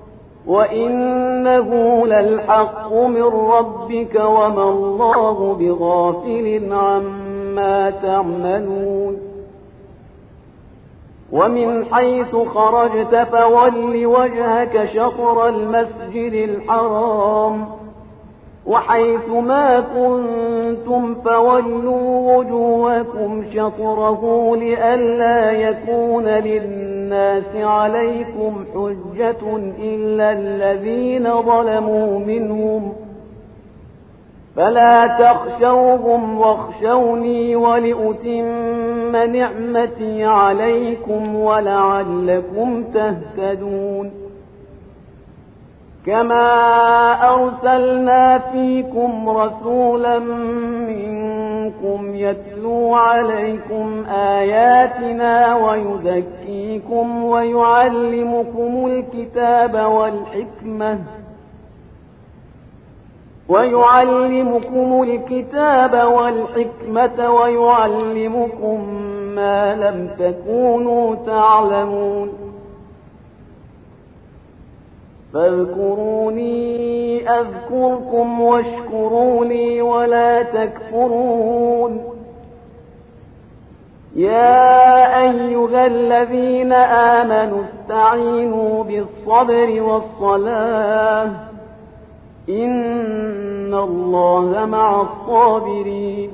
وإنه للحق من ربك وما الله بغافل عما تعملون. ومن حيث خرجت فول وجهك شطر المسجد الحرام وحيث ما كنتم فولوا وجوهكم شطره لئلا يكون للناس عليكم حجة إلا الذين ظلموا منهم فلا تخشوهم واخشوني ولأتم نعمتي عليكم ولعلكم تهتدون. كما أرسلنا فيكم رسولا منكم يتلو عليكم آياتنا ويزكيكم ويعلمكم الكتاب والحكمة ويعلمكم الكتاب والحكمة ويعلمكم ما لم تكونوا تعلمون. فاذكروني أذكركم واشكروا لي ولا تكفرون. يا أيها الذين آمنوا استعينوا بالصبر والصلاة إن الله مع الصابرين.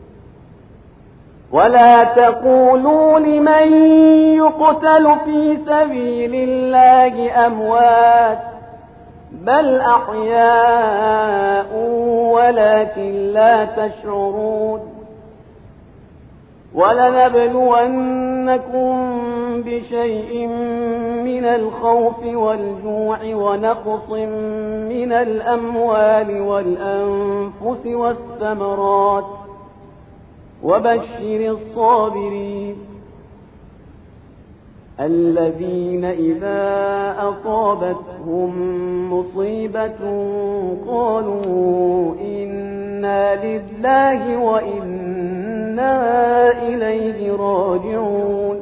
ولا تقولوا لمن يقتل في سبيل الله أموات بل أحياء ولكن لا تشعرون. ولنبلونكم بشيء من الخوف والجوع ونقص من الأموال والأنفس والثمرات وبشر الصابرين الذين إذا أصابتهم مصيبة قالوا إنا لله وإنا إليه راجعون.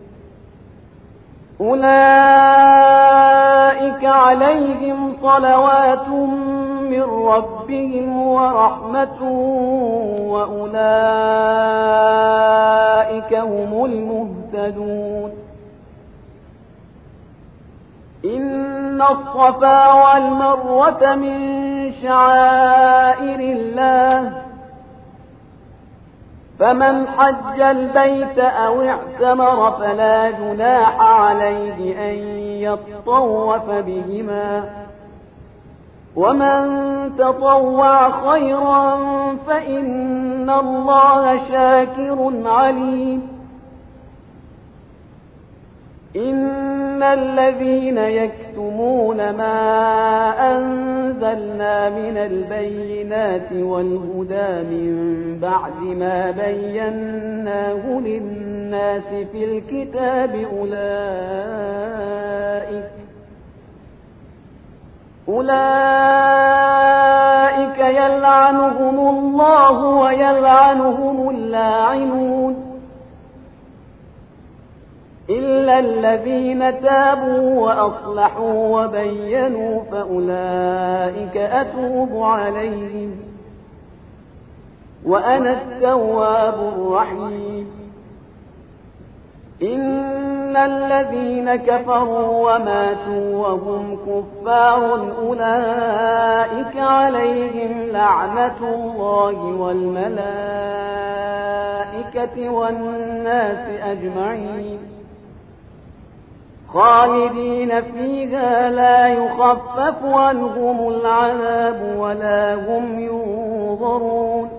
أولئك عليهم صلوات من ربهم ورحمة وأولئك هم المهتدون. إن الصفا والمروة من شعائر الله فمن حج البيت أو اعتمر فلا جناح عليه أن يطوف بهما ومن تطوع خيرا فإن الله شاكر عليم إن الذين يكتمون ما أنزلنا من البينات والهدى من بعد ما بيناه للناس في الكتاب أولئك أولئك يلعنهم الله ويلعنهم اللاعنون إلا الذين تابوا وأصلحوا وبينوا فأولئك أتوب عليهم وأنا التواب الرحيم إن الذين كفروا وماتوا وهم كفار أولئك عليهم لعنة الله والملائكة والناس أجمعين خالدين فيها لا يخفف عنهم العذاب ولا هم ينظرون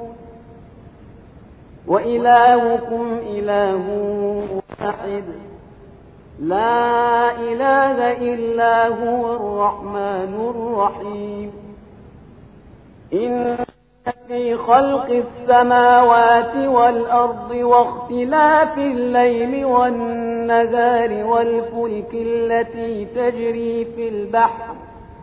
وإلهكم إله واحد لا إله إلا هو الرحمن الرحيم إن في خلق السماوات والأرض واختلاف الليل والنهار والفلك التي تجري في البحر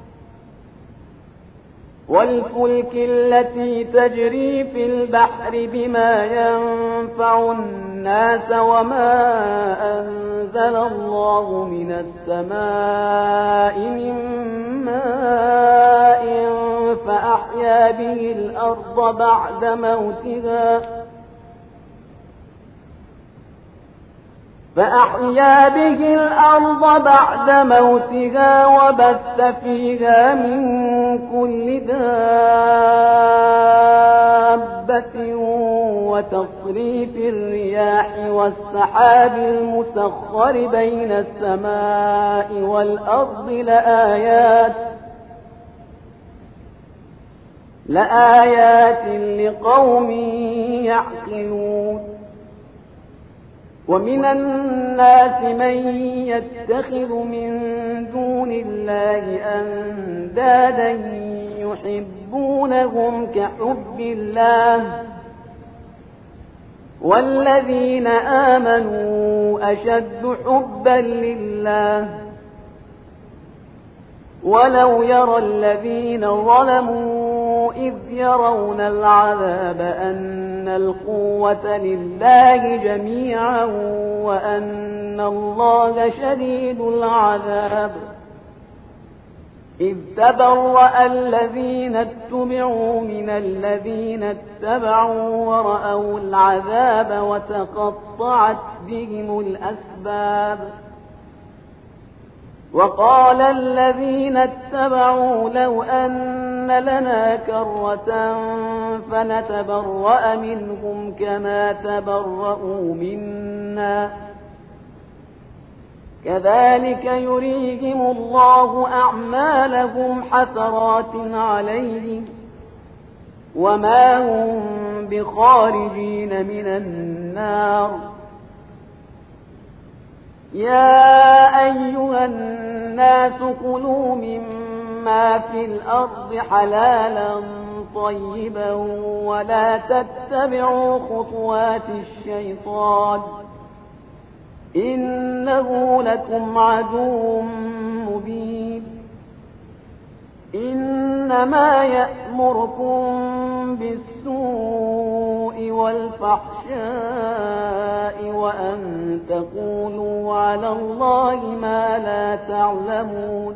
والفلك التي تجري في البحر بما ينفع الناس وما أنزل الله من السماء من ماء فأحيا به الأرض بعد موتها فأحيا به الأرض بعد موتها وبث فيها من كل دابة وتصريف الرياح والسحاب المسخر بين السماء والأرض لآيات لآيات لقوم يعقلون ومن الناس من يتخذ من دون الله أندادا يحبونهم كحب الله والذين آمنوا أشد حبا لله ولو يرى الذين ظلموا إذ يرون العذاب أن القوة لله جميعا وأن الله شديد العذاب إذ تبرأ الذين اتبعوا من الذين اتبعوا ورأوا العذاب وتقطعت بهم الأسباب وقال الذين اتبعوا لو أن لنا كرة فنتبرأ منهم كما تبرأوا منا كذلك يريهم الله أعمالهم حسرات عليهم وما هم بخارجين من النار يا أيها الناس كلوا مما في الأرض حلالا طيبا ولا تتبعوا خطوات الشيطان إنه لكم عدو مبين إنما يأمركم بالسوء والفحشاء وأن تقولوا على الله ما لا تعلمون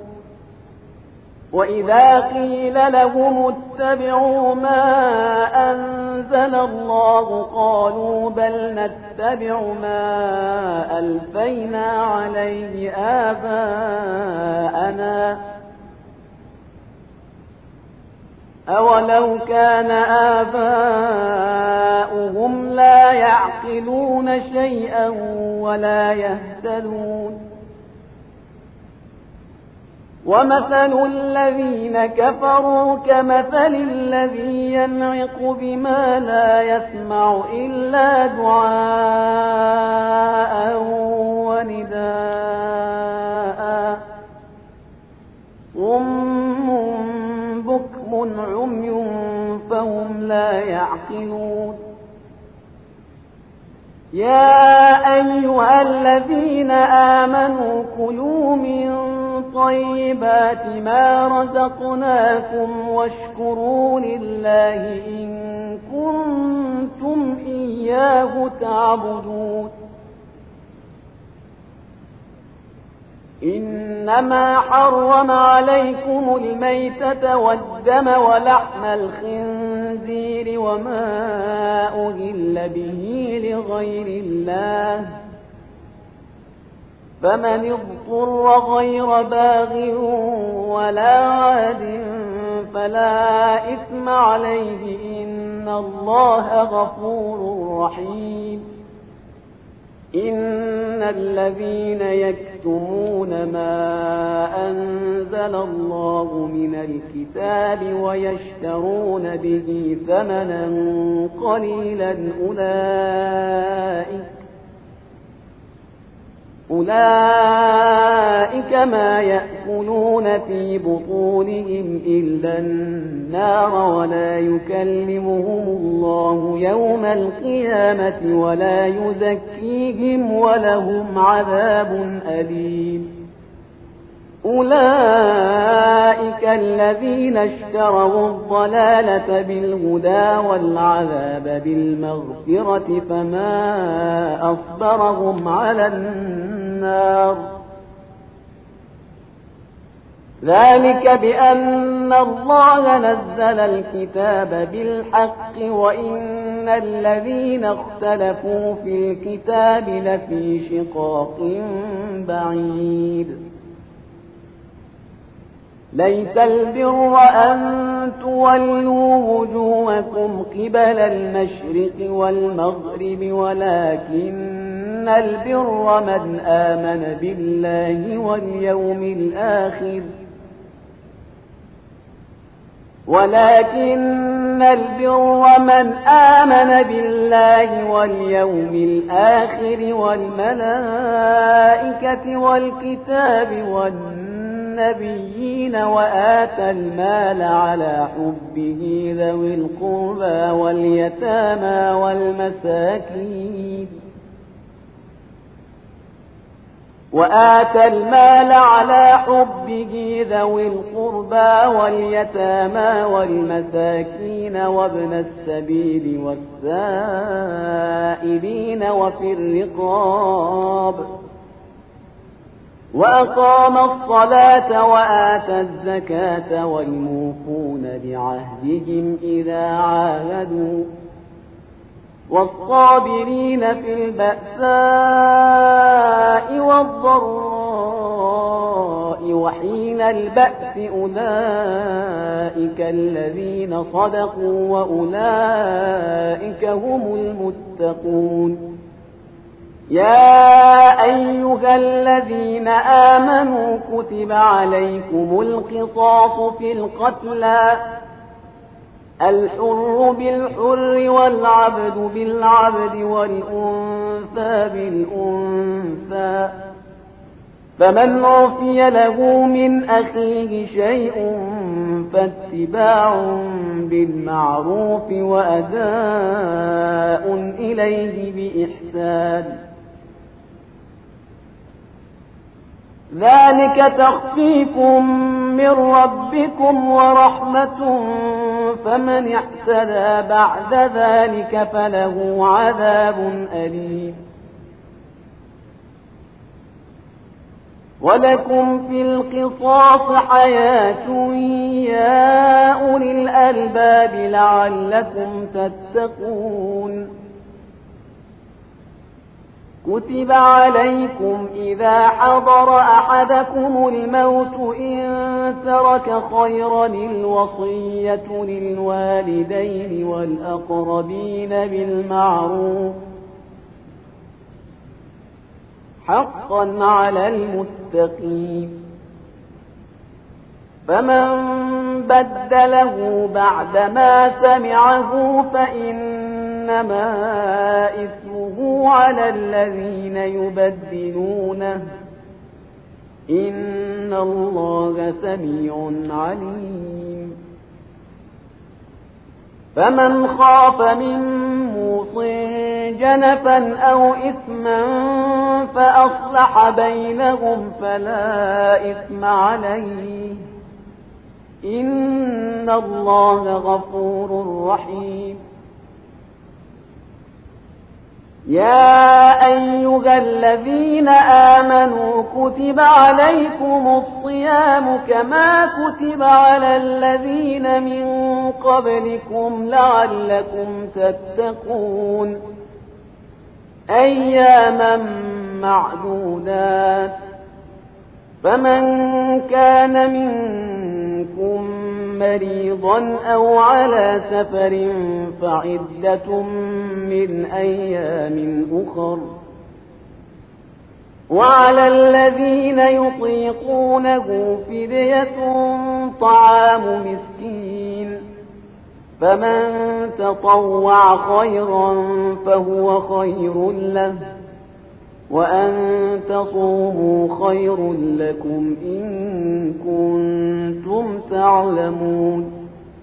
وإذا قيل لهم اتبعوا ما أنزل الله قالوا بل نتبع ما ألفينا عليه آباءنا أولو كان آباؤهم لا يعقلون شيئا ولا يهتدون ومثل الذين كفروا كمثل الذي ينعق بما لا يسمع إلا دعاء ونداء صم بكم عمي فهم لا يعقلون يا أيها الذين آمنوا كلوا من طيبات ما رزقناكم واشكروا لله إن كنتم إياه تعبدون إنما حرم عليكم الميتة والدم ولحم الخنزير وما أهل به لغير الله فمن اضطر غير باغ ولا عاد فلا إثم عليه إن الله غفور رحيم إن الذين يكتمون ما أنزل الله من الكتاب ويشترون به ثمنا قليلا أولئك أولئك ما يأكلون في بطونهم إلا النار ولا يكلمهم الله يوم القيامة ولا يزكيهم ولهم عذاب أليم أولئك الذين اشتروا الضلالة بالهدى والعذاب بالمغفرة فما أصبرهم على النار ذلك بأن الله نزل الكتاب بالحق وإن الذين اختلفوا في الكتاب لفي شقاق بعيد ليس البر أن تولوا وجوهكم قبل المشرق والمغرب ولكن البر من آمن بالله واليوم الآخر ولكن البر من آمن بالله واليوم الآخر والملائكة والكتاب والنبيين وآتى المال على حبه ذوي القربى واليتامى والمساكين وآتى المال على حبه ذوي القربى واليتامى والمساكين وابن السبيل والسائلين وفي الرقاب وأقام الصلاة وآتى الزكاة والموفون بعهدهم إذا عاهدوا والصابرين في البأساء والضراء وحين البأس أولئك الذين صدقوا وأولئك هم المتقون يا أيها الذين آمنوا كتب عليكم القصاص في القتلى الحر بالحر والعبد بالعبد والأنثى بالأنثى فمن عفي له من أخيه شيء فاتباع بالمعروف وأداء إليه بإحسان ذلك تخفيف من ربكم ورحمة فمن اعتدى بعد ذلك فله عذاب أليم ولكم في القصاص حياة يا أولي الألباب لعلكم تتقون كتب عليكم إذا حضر أحدكم الموت إن ترك خيرا الوصية للوالدين والأقربين بالمعروف حقا على المتقين فمن بدله بعدما سمعه فإنما إثمه على الذين يبدلونه إن الله سميع عليم فمن خاف من موص جنفا أو إثما فأصلح بينهم فلا إثم عليه إن الله غفور رحيم يا أيها الذين آمنوا كتب عليكم الصيام كما كتب على الذين من قبلكم لعلكم تتقون أياما معدودات فمن كان منكم مريضا أو على سفر فعدة من أيام أخر وعلى الذين يطيقونه فدية طعام مسكين فمن تطوع خيرا فهو خير له وأن تصوموا خير لكم إن كنتم تعلمون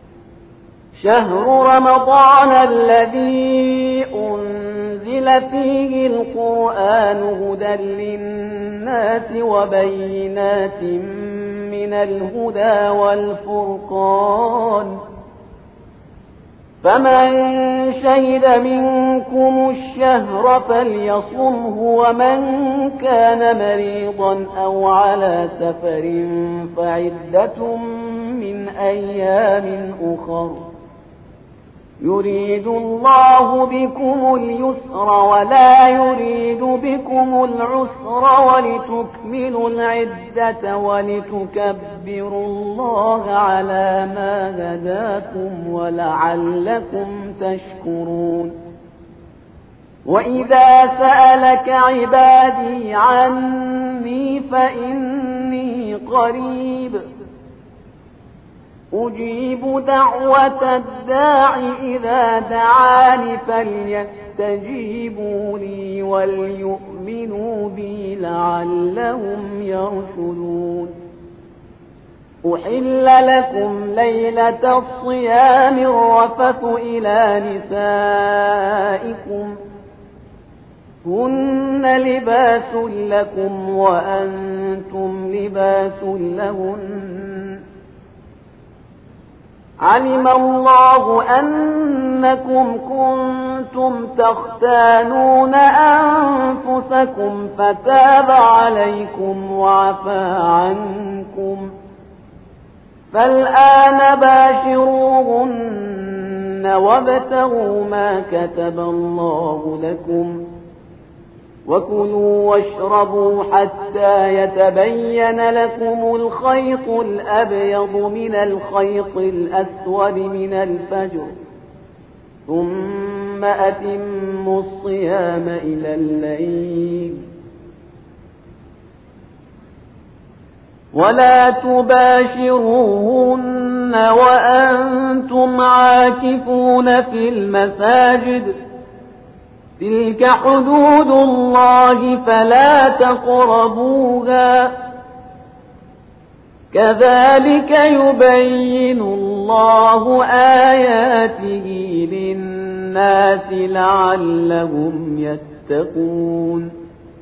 شهر رمضان الذي أنزل فيه القرآن هدى للناس وبينات من الهدى والفرقان فمن شهد منكم الشهر فليصمه ومن كان مريضا أو على سفر فعدة من أيام أخر يريد الله بكم اليسر ولا يريد بكم العسر ولتكملوا العدة ولتكبروا الله على ما هداكم ولعلكم تشكرون وإذا سألك عبادي عني فإني قريب أجيب دعوة الداع إذا دعاني فليستجيبوا لي وليؤمنوا بي لعلهم يرشدون أحل لكم ليلة الصيام الرفث إلى نسائكم هن لباس لكم وأنتم لباس لهن علم الله أنكم كنتم تختانون أنفسكم فتاب عليكم وعفى عنكم فالآن باشروهن وابتغوا ما كتب الله لكم وكلوا واشربوا حتى يتبين لكم الخيط الأبيض من الخيط الأسود من الفجر ثم أتموا الصيام إلى الليل ولا تباشروهن وأنتم عاكفون في المساجد تلك حدود الله فلا تقربوها كذلك يبين الله آياته للناس لعلهم يتقون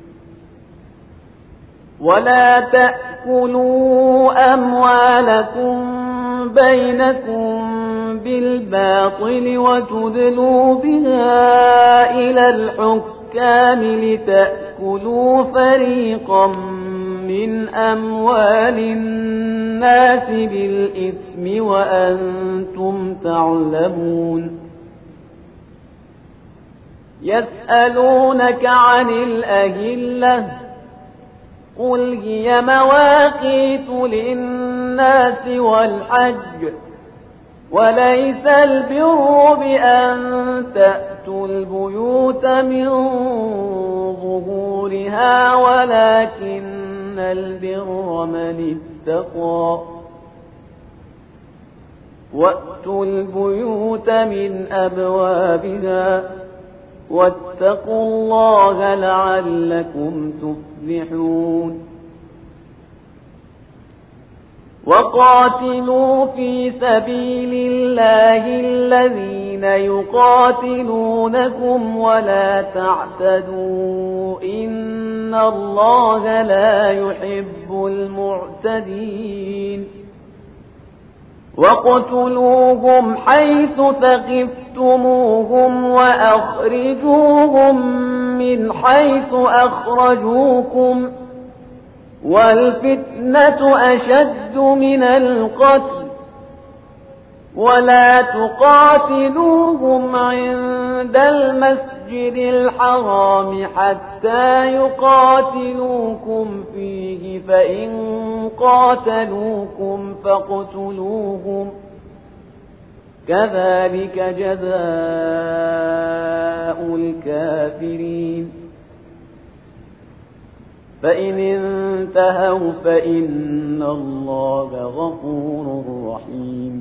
ولا تأكلوا أموالكم بينكم بالباطل وتدلوا بها إلى الحكام لتأكلوا فريقا من أموال الناس بالإثم وأنتم تعلمون يسألونك عن الأهلة قل هي مواقيت للناس والحج وليس البر بأن تأتوا البيوت من ظهورها ولكن البر من اتقى وأتوا البيوت من أبوابها واتقوا الله لعلكم تفلحون وقاتلوا في سبيل الله الذين يقاتلونكم ولا تعتدوا إن الله لا يحب المعتدين واقتلوهم حيث ثقفتموهم وأخرجوهم من حيث أخرجوكم والفتنة أشد من القتل ولا تقاتلوهم عند المسجد الحرام حتى يقاتلوكم فيه فإن قاتلوكم فاقتلوهم كذلك جزاء الكافرين فإن انتهوا فإن الله غفور رحيم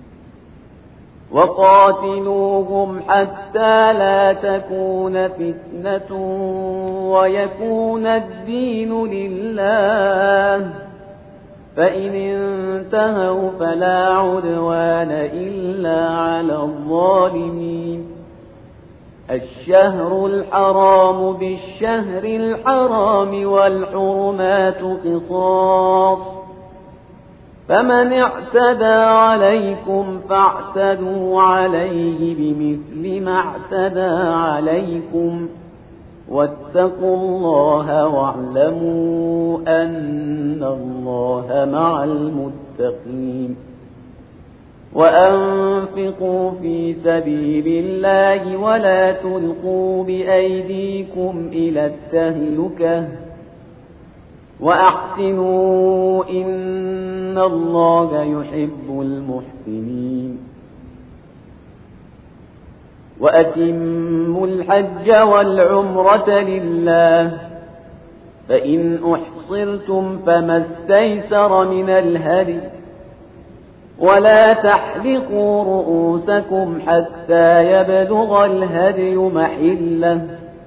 وقاتلوهم حتى لا تكون فتنة ويكون الدين لله فإن انتهوا فلا عدوان إلا على الظالمين الشهر الحرام بالشهر الحرام والحرمات قصاص فمن اعتدى عليكم فاعتدوا عليه بمثل ما اعتدى عليكم واتقوا الله واعلموا أن الله مع المتقين وأنفقوا في سبيل الله ولا تلقوا بأيديكم إلى التهلكة وأحسنوا إن الله يحب المحسنين وأتموا الحج والعمرة لله فإن أحصرتم فما استيسر من الهدي ولا تحلقوا رؤوسكم حتى يبلغ الهدي محله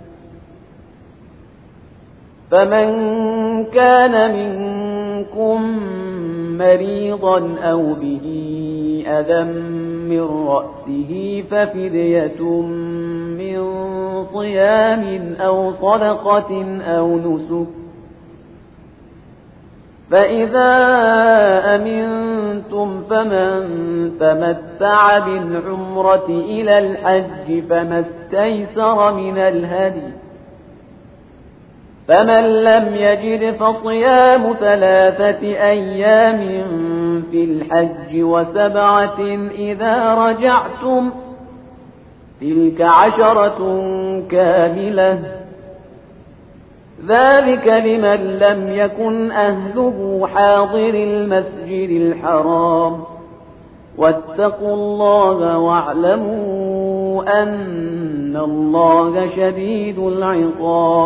فمن كان منكم مريضا أو به أذى من رأسه ففدية من صيام أو صدقة أو نسك فإذا أمنتم فمن تمتع بالعمرة إلى الحج فما استيسر من الهدي فمن لم يجد فصيام ثلاثة أيام في الحج وسبعة إذا رجعتم تلك عشرة كاملة ذلك لمن لم يكن أهله حاضر المسجد الحرام واتقوا الله واعلموا أن الله شديد العقاب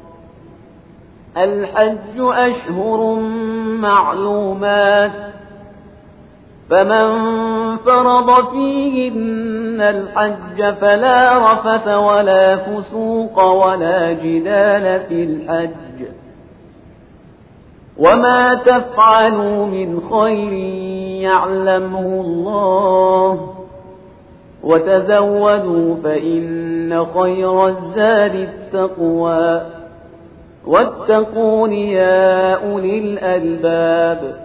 الحج أشهر معلومات فمن فرض فيهن الحج فلا رفث ولا فسوق ولا جدال في الحج وما تفعلوا من خير يعلمه الله وتزودوا فإن خير الزاد التقوى واتقون يا أولي الألباب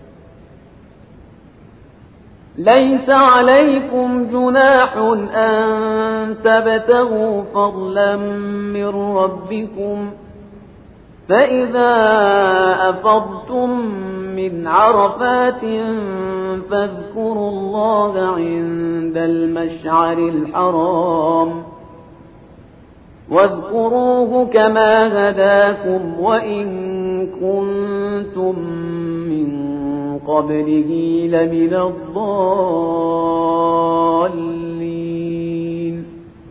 ليس عليكم جناح أن تبتغوا فضلا من ربكم فإذا أفضتم من عرفات فاذكروا الله عند المشعر الحرام واذكروه كما هداكم وإن كنتم من قبله لمن الضالين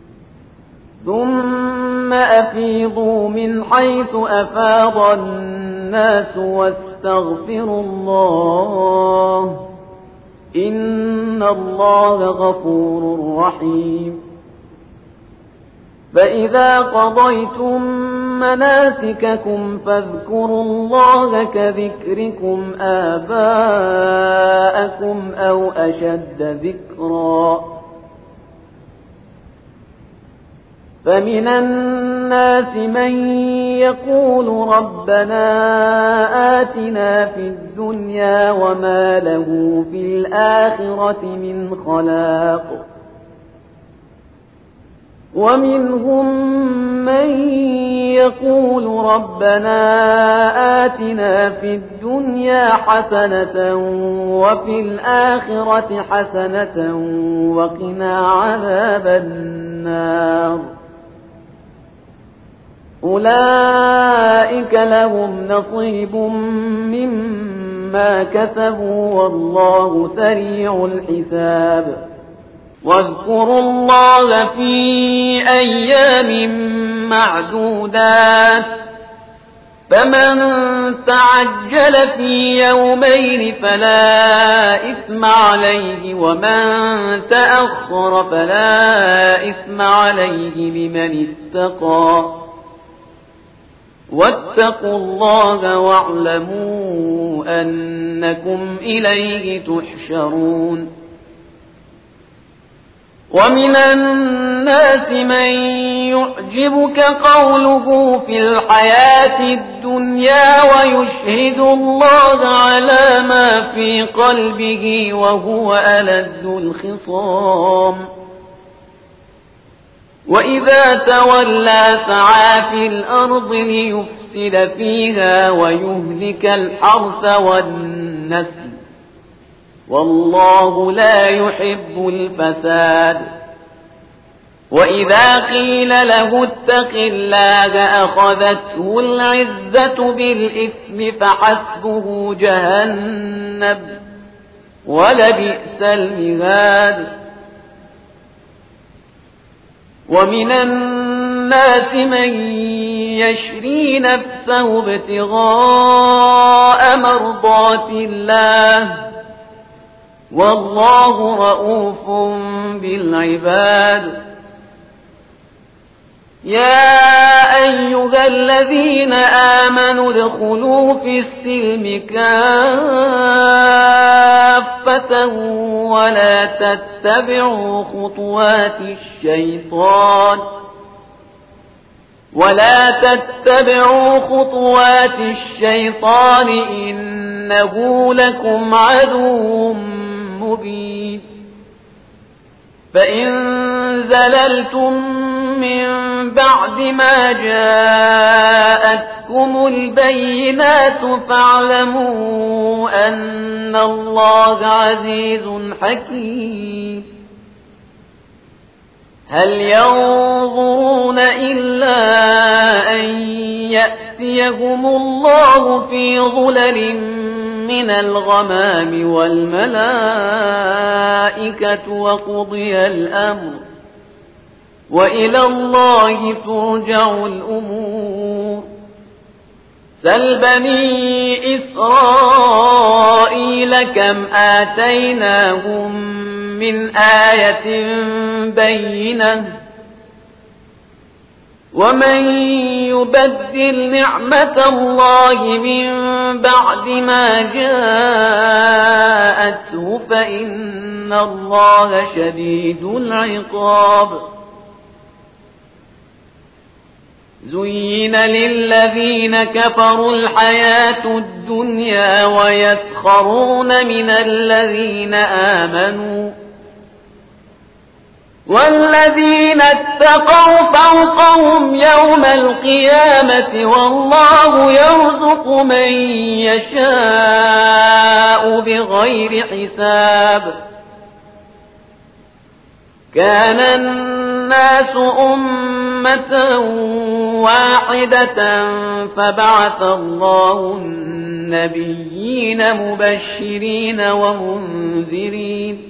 ثم أفيضوا من حيث أفاض الناس واستغفروا الله إن الله غفور رحيم فإذا قضيتم مناسككم فاذكروا الله كذكركم آباءكم أو أشد ذكرا فمن الناس من يقول ربنا آتنا في الدنيا وما له في الآخرة من خلاق ومنهم من يقول ربنا آتنا في الدنيا حسنة وفي الآخرة حسنة وقنا عذاب النار أولئك لهم نصيب مما كسبوا والله سريع الحساب واذكروا الله في أيام معدودات فمن تعجل في يومين فلا إثم عليه ومن تأخر فلا إثم عليه لمن اتقى واتقوا الله واعلموا أنكم إليه تحشرون ومن الناس من يعجبك قوله في الحياة الدنيا ويشهد الله على ما في قلبه وهو ألد الخصام وإذا تولى سعى في الأرض ليفسد فيها ويهلك الحرث والنسل والله لا يحب الفساد وإذا قيل له اتق الله أخذته العزة بالإثم فحسبه جهنم ولبئس المهاد ومن الناس من يشري نفسه ابتغاء مرضات الله والله رؤوف بالعباد يا أيها الذين آمنوا ادخلوا في السلم كافة ولا تتبعوا خطوات الشيطان ولا تتبعوا خطوات الشيطان إنه لكم عدو مبين فإن زللتم من بعد ما جاءتكم البينات فاعلموا أن الله عزيز حكيم هل ينظرون إلا أن يأتيهم الله في ظلل من الغمام والملائكة وقضي الأمر وإلى الله ترجع الأمور سل بني إسرائيل كم آتيناهم من آية بينة ومن يبدل نعمة الله من بعد ما جاءته فإن الله شديد العقاب زين للذين كفروا الحياة الدنيا ويسخرون من الذين آمنوا والذين اتقوا فوقهم يوم القيامة والله يرزق من يشاء بغير حساب كان الناس أمة واحدة فبعث الله النبيين مبشرين ومنذرين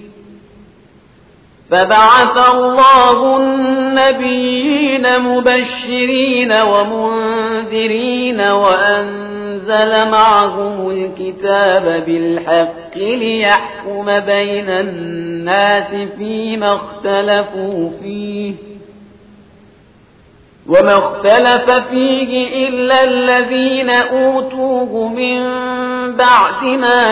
فبعث الله النبيين مبشرين ومنذرين وأنزل معهم الكتاب بالحق ليحكم بين الناس فيما اختلفوا فيه وما اختلف فيه إلا الذين أوتوه من بعد ما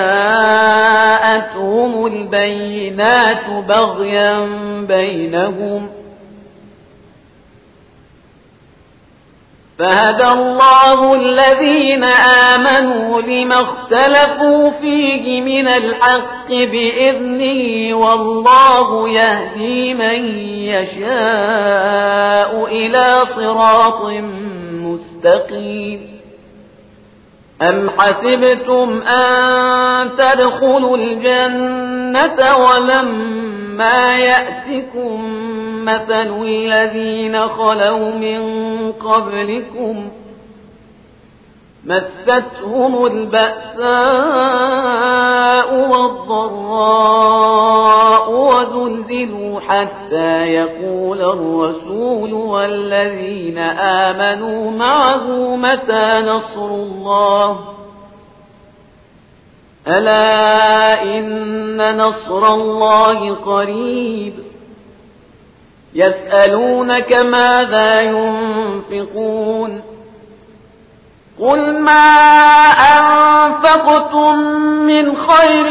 جاءتهم البينات بغيا بينهم فهدى الله الذين آمنوا لما اختلفوا فيه من الحق بإذنه والله يهدي من يشاء إلى صراط مستقيم أم حسبتم أن تدخلوا الجنة ولما يأتكم مثل الذين خلوا من قبلكم مستهم البأساء والضراء وزلزلوا حتى يقول الرسول والذين آمنوا معه متى نصر الله ألا إن نصر الله قريب يسألونك ماذا ينفقون قل ما أنفقتم من خير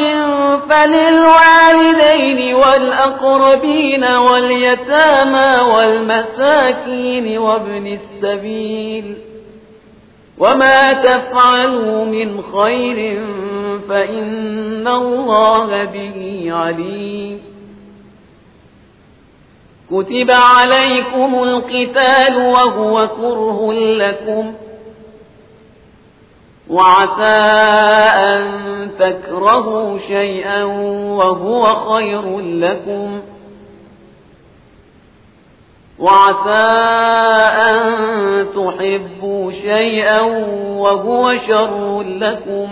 فللوالدين والأقربين واليتامى والمساكين وابن السبيل وما تفعلوا من خير فإن الله به عليم كتب عليكم القتال وهو كره لكم وعسى أن تكرهوا شيئا وهو خير لكم وعسى أن تحبوا شيئا وهو شر لكم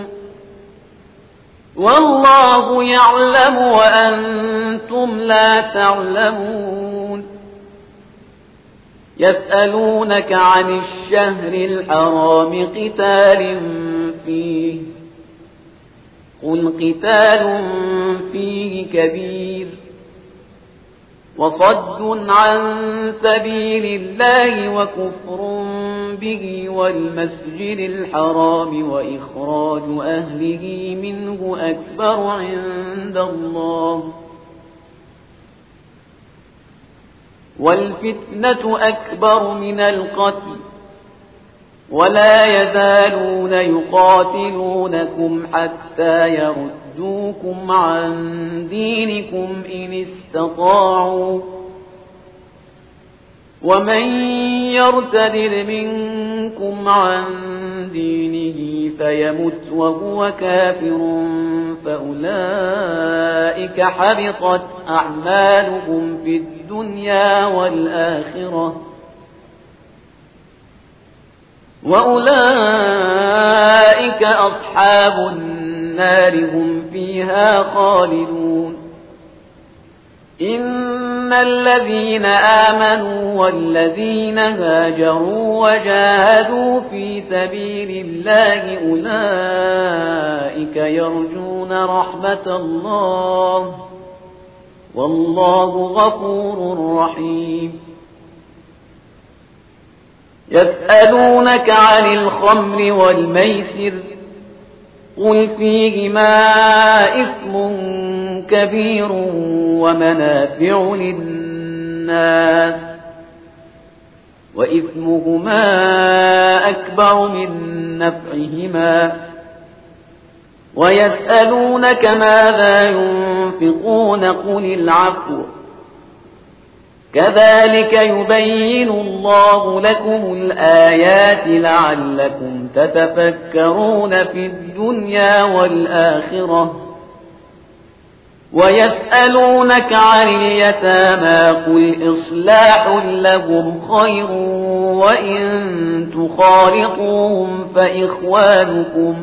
والله يعلم وأنتم لا تعلمون يسألونك عن الشهر الحرام قتال فيه قل قتال فيه كبير وصد عن سبيل الله وكفر به والمسجد الحرام وإخراج أهله منه أكبر عند الله والفتنة أكبر من القتل ولا يزالون يقاتلونكم حتى يردوكم عن دينكم إن استطاعوا ومن يرتد منكم عن دينه فيمت وهو كافر فأولئك حبطت أعمالهم في الدنيا والآخرة وأولئك أصحاب النار هم فيها خالدون إن الذين آمنوا والذين هاجروا وجاهدوا في سبيل الله أولئك يرجون رحمة الله والله غفور رحيم يسألونك عن الخمر والميسر قل فيهما إثم كبير ومنافع للناس وإثمهما أكبر من نفعهما ويسألونك ماذا ينفقون قل العفو كذلك يبين الله لكم الآيات لعلكم تتفكرون في الدنيا والآخرة ويسألونك عن اليتامى قل إصلاح لهم خير وإن تخالطوهم فإخوانكم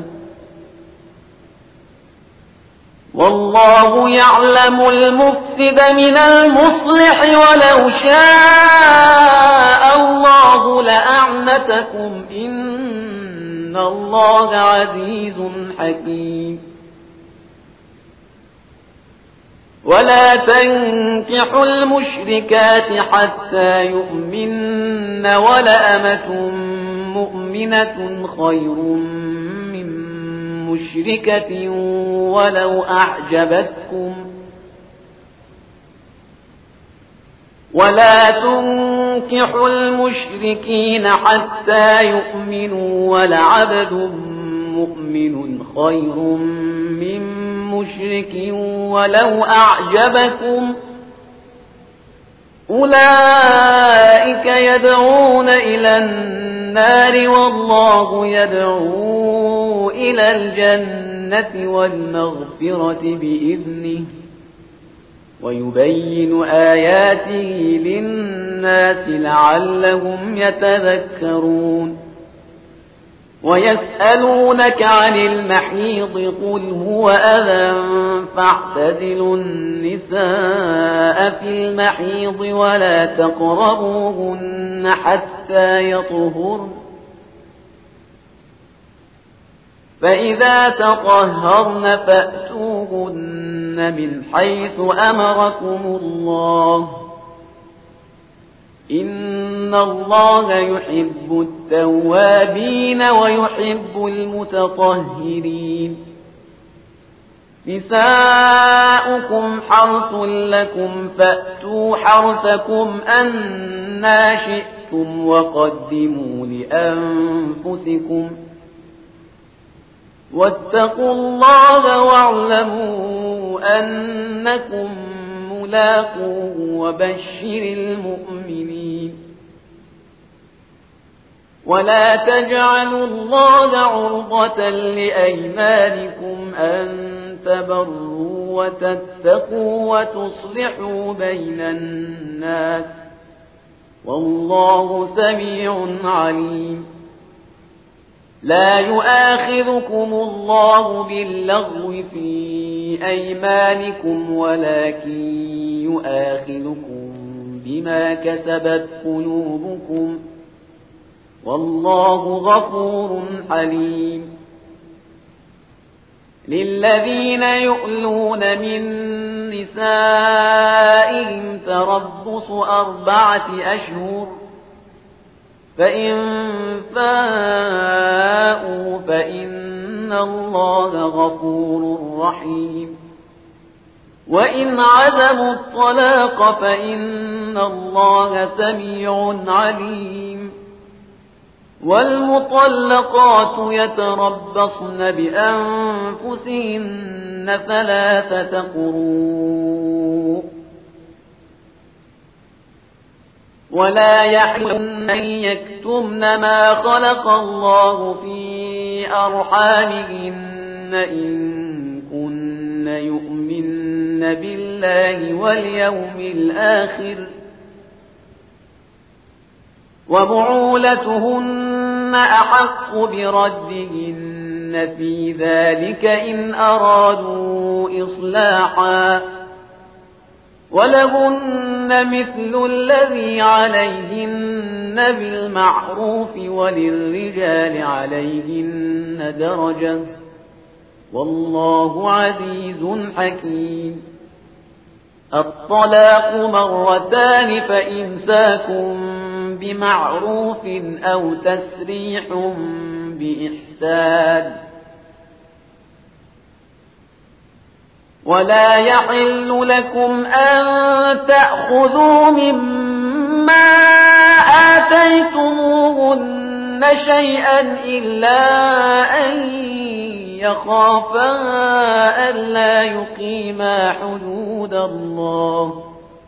والله يعلم المفسد من المصلح ولو شاء الله لأعنتكم إن الله عزيز حكيم ولا تنكحوا المشركات حتى يؤمن ولأمة مؤمنة خير من مشركة ولو أعجبتكم ولا تنكحوا المشركين حتى يؤمنوا ولعبد مؤمن خير من مشرك ولو أعجبكم أولئك يدعون إلى النار والله يدعو إلى الجنة والمغفرة بإذنه ويبين آياته للناس لعلهم يتذكرون ويسألونك عن المحيض قل هو أذى فاعتزلوا النساء في المحيض ولا تقربوهن حتى يطهرن فإذا تطهرن فأتوهن من حيث أمركم الله إن الله يحب التوابين ويحب المتطهرين نساؤكم حرث لكم فأتوا حرثكم أنى شئتم وقدموا لأنفسكم واتقوا الله واعلموا أنكم ملاقوه وبشر المؤمنين ولا تجعلوا الله عرضة لأيمانكم أن تبروا وتتقوا وتصلحوا بين الناس والله سميع عليم لا يؤاخذكم الله باللغو في أيمانكم ولكن يؤاخذكم بما كسبت قلوبكم والله غفور حليم للذين يؤلون من نسائهم تربص أربعة أشهر فإن فاءوا فإن الله غفور رحيم وإن عزموا الطلاق فإن الله سميع عليم والمطلقات يتربصن بأنفسهن ثلاثة قروء ولا يحلن أن يكتمن ما خلق الله في أرحامهن إن كن يؤمن بالله واليوم الآخر وبعولتهن أحق بردهن في ذلك إن أرادوا إصلاحا ولهن مثل الذي عليهن بالمعروف وللرجال عليهن درجة والله عزيز حكيم الطلاق مرتان فإمساكم بمعروف أو تسريح بإحسان ولا يحل لكم أن تأخذوا مما آتيتموهن شيئا إلا أن يخافا ألا يقيما حدود الله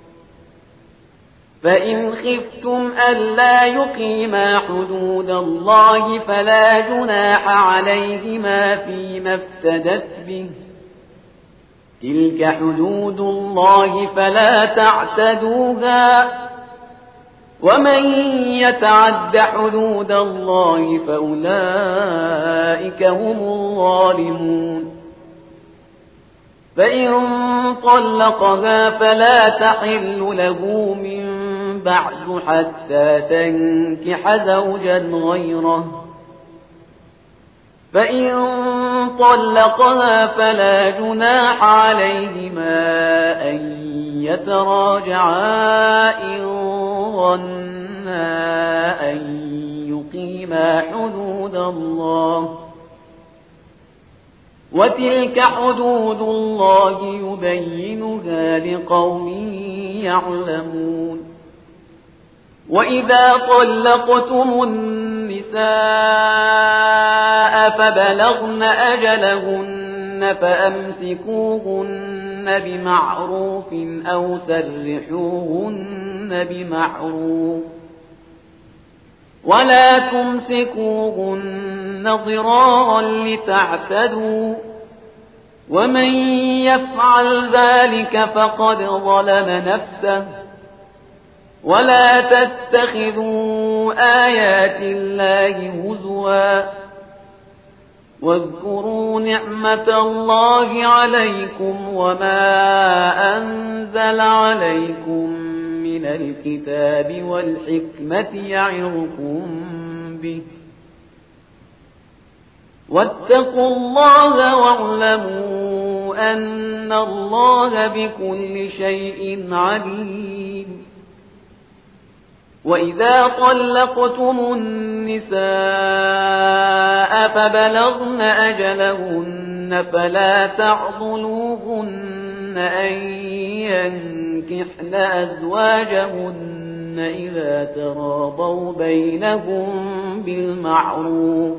فإن خفتم ألا يقيما حدود الله فلا جناح عليهما فيما افتدت به تلك حدود الله فلا تعتدوها ومن يتعد حدود الله فأولئك هم الظالمون فإن طلقها فلا تحل له من بعد حتى تنكح زوجا غيره فإن طلقها فلا جناح عليهما أن يتراجعا إن ظنا أن يقيما حدود الله وتلك حدود الله يبينها لقوم يعلمون وإذا طلقتم النساء فبلغن أجلهن فأمسكوهن بمعروف أو سرحوهن بمعروف ولا تمسكوهن ضرارا لتعتدوا ومن يفعل ذلك فقد ظلم نفسه ولا تتخذوا آيات الله هزوا واذكروا نعمة الله عليكم وما أنزل عليكم من الكتاب والحكمة يعظكم به واتقوا الله واعلموا أن الله بكل شيء عليم وإذا طلقتم النساء فبلغن أجلهن فلا تعضلوهن أن ينكحن أزواجهن إذا تراضوا بينهم بالمعروف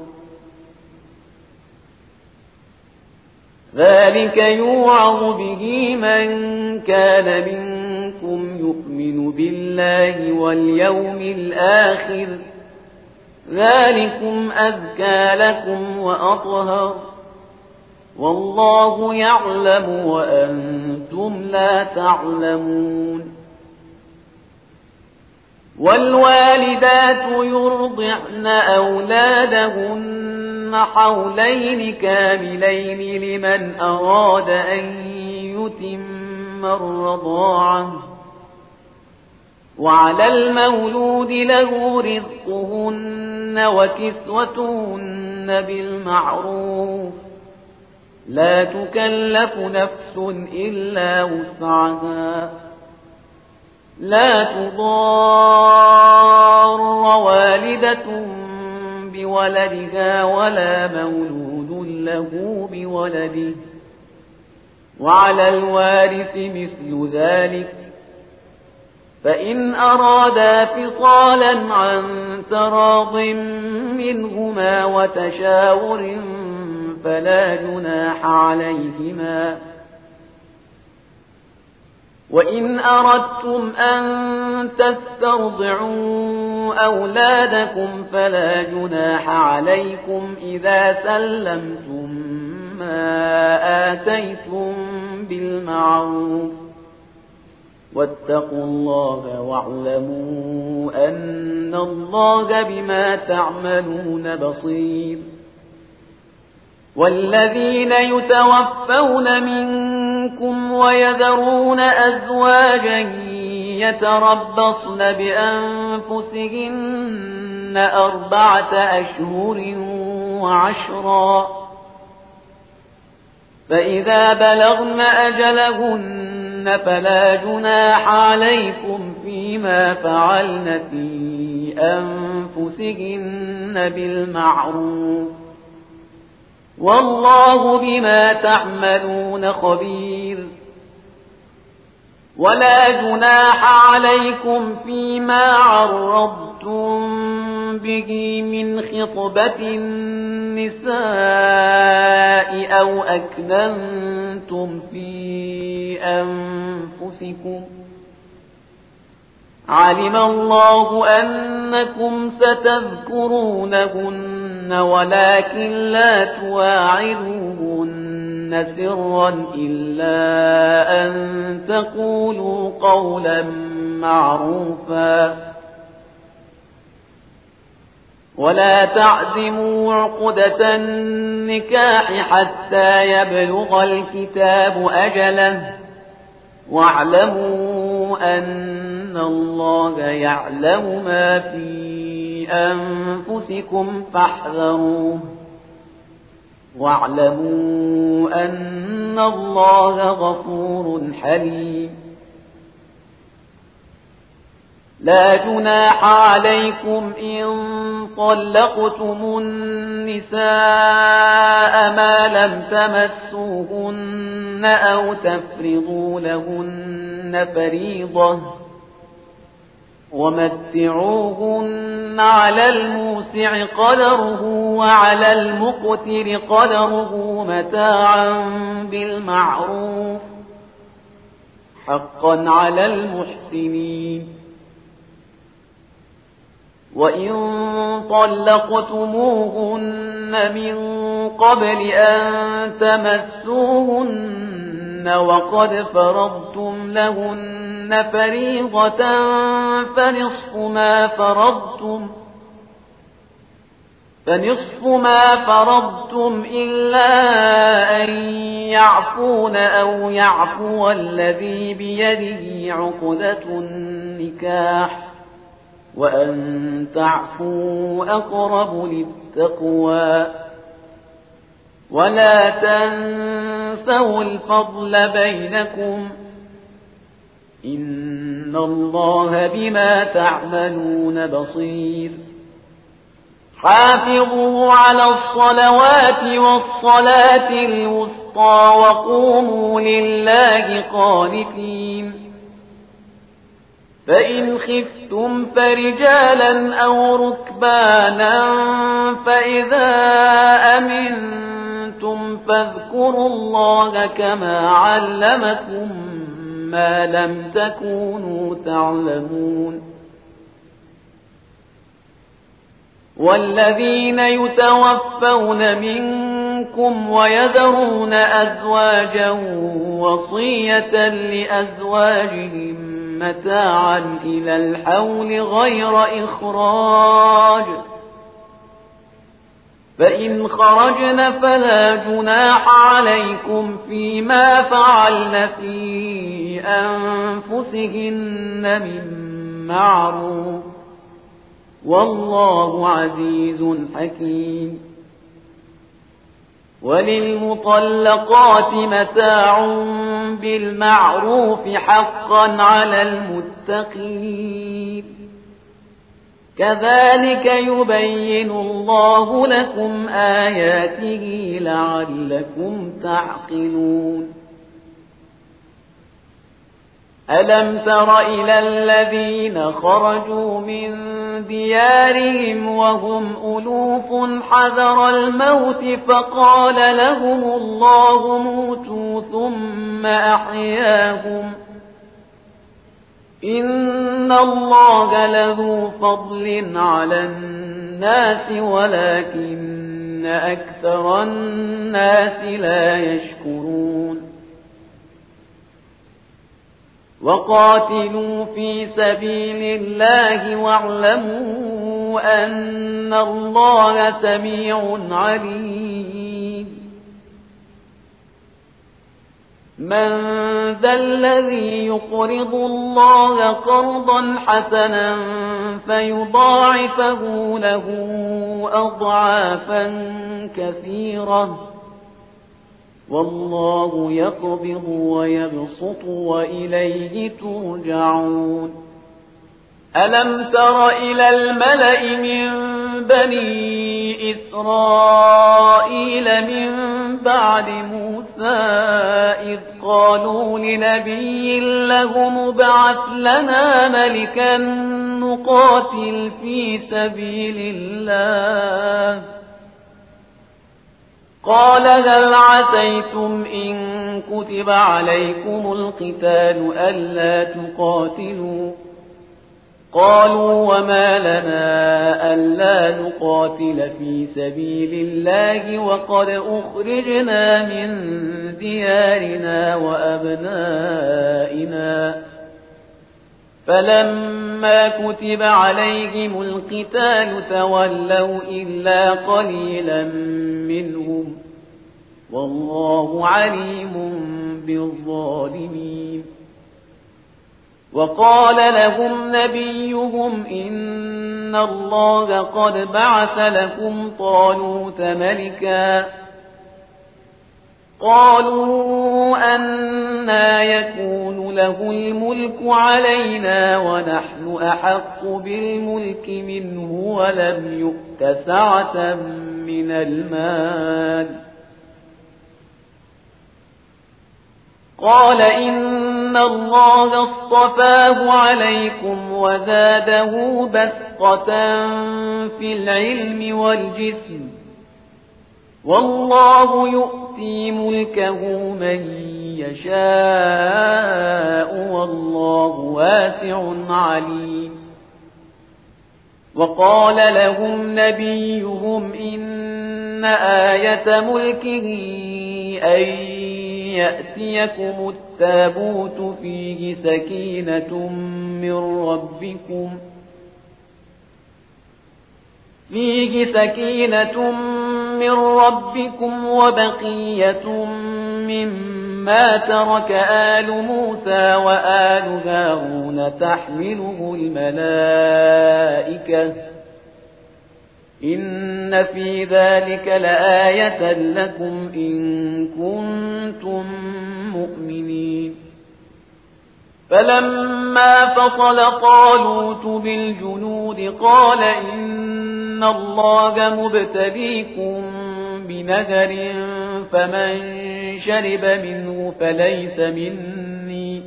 ذلك يوعظ به من كان منكم يؤمن بالله واليوم الآخر ذلكم أزكى لكم وأطهر والله يعلم وأنتم لا تعلمون والوالدات يرضعن أولادهن حولين كاملين لمن أراد أن يتم الرضاعة وعلى المولود له رزقهن وكسوتهن بالمعروف لا تكلف نفس إلا وسعها لا تضار والدة بولدها ولا مولود له بولده وعلى الوارث مثل ذلك فإن أرادا فصالا عن تراض منهما وتشاور فلا جناح عليهما وإن أردتم أن تسترضعوا أولادكم فلا جناح عليكم إذا سلمتم ما آتيتم بالمعروف واتقوا الله واعلموا أن الله بما تعملون بصير والذين يتوفون منكم ويذرون أزواجا يتربصن بأنفسهن أربعة أشهر وعشرا فإذا بلغن أجلهن فلا جناح عليكم فيما فعلن في أنفسهن بالمعروف والله بما تعملون خبير ولا جناح عليكم فيما عرضتم به من خطبة النساء أو أكننتم في أنفسكم علم الله أنكم ستذكرونهن ولكن لا تواعدوهن سرا إلا أن تقولوا قولا معروفا ولا تعزموا عقدة النكاح حتى يبلغ الكتاب أجله واعلموا أن الله يعلم ما في أنفسكم فاحذروه واعلموا أن الله غفور حليم لا جناح عليكم إن طلقتم النساء ما لم تمسوهن أو تفرضوا لهن فريضة ومتعوهن على الموسع قدره وعلى المقتر قدره متاعا بالمعروف حقا على المحسنين وإن طلقتموهن من قبل أن تمسوهن وقد فرضتم لهن فريضة فنصف ما فرضتم فنصف ما فرضتم إلا أن يعفون أو يعفو الذي بيده عقدة النكاح وأن تعفوا أقرب للتقوى ولا تنسوا الفضل بينكم إن الله بما تعملون بصير حافظوا على الصلوات والصلاة الوسطى وقوموا لله قانتين فإن خفتم فرجالا أو ركبانا فإذا أمنتم فاذكروا الله كما علمكم ما لم تكونوا تعلمون والذين يتوفون منكم ويذرون أزواجا وصية لأزواجهم متاعا إلى الحول غير إخراج فإن خرجن فلا جناح عليكم فيما فعلن في أنفسهن من معروف والله عزيز حكيم وللمطلقات متاع بالمعروف حقا على المتقين كذلك يبين الله لكم آياته لعلكم تعقلون ألم تر إلى الذين خرجوا من ديارهم وهم ألوف حذر الموت فقال لهم الله موتوا ثم أحياهم إن الله لذو فضل على الناس ولكن أكثر الناس لا يشكرون وقاتلوا في سبيل الله واعلموا أن الله سميع عليم من ذا الذي يقرض الله قرضا حسنا فيضاعفه له أضعافا كثيرة والله يقبض ويبسط وإليه ترجعون ألم تر إلى الملأ من بني إسرائيل من بعد موسى إذ قالوا لنبي له مبعث لنا ملكا نقاتل في سبيل الله قال هل عسيتم إن كتب عليكم القتال ألا تقاتلوا قالوا وما لنا ألا نقاتل في سبيل الله وقد أخرجنا من ديارنا وأبنائنا فلما كتب عليهم القتال تولوا إلا قليلا منهم والله عليم بالظالمين وقال لهم نبيهم إن الله قد بعث لكم طالوت ملكا قالوا أنى يكون له الملك علينا ونحن أحق بالملك منه ولم يؤت سعة من المال قال إن الله اصطفاه عليكم وزاده بسطة في العلم والجسم والله يؤتي ملكه من يشاء والله واسع عليم وقال لهم نبيهم إن آية ملكه أن يأتيكم التابوت فيه سكينة من ربكم فيه سكينة من ربكم وبقية مما ترك آل موسى وآل هارون تحمله الملائكة إن في ذلك لآية لكم إن كنتم مؤمنين فلما فصل طالوت بالجنود قال إن الله مبتليكم بنهر فمن شرب منه فليس مني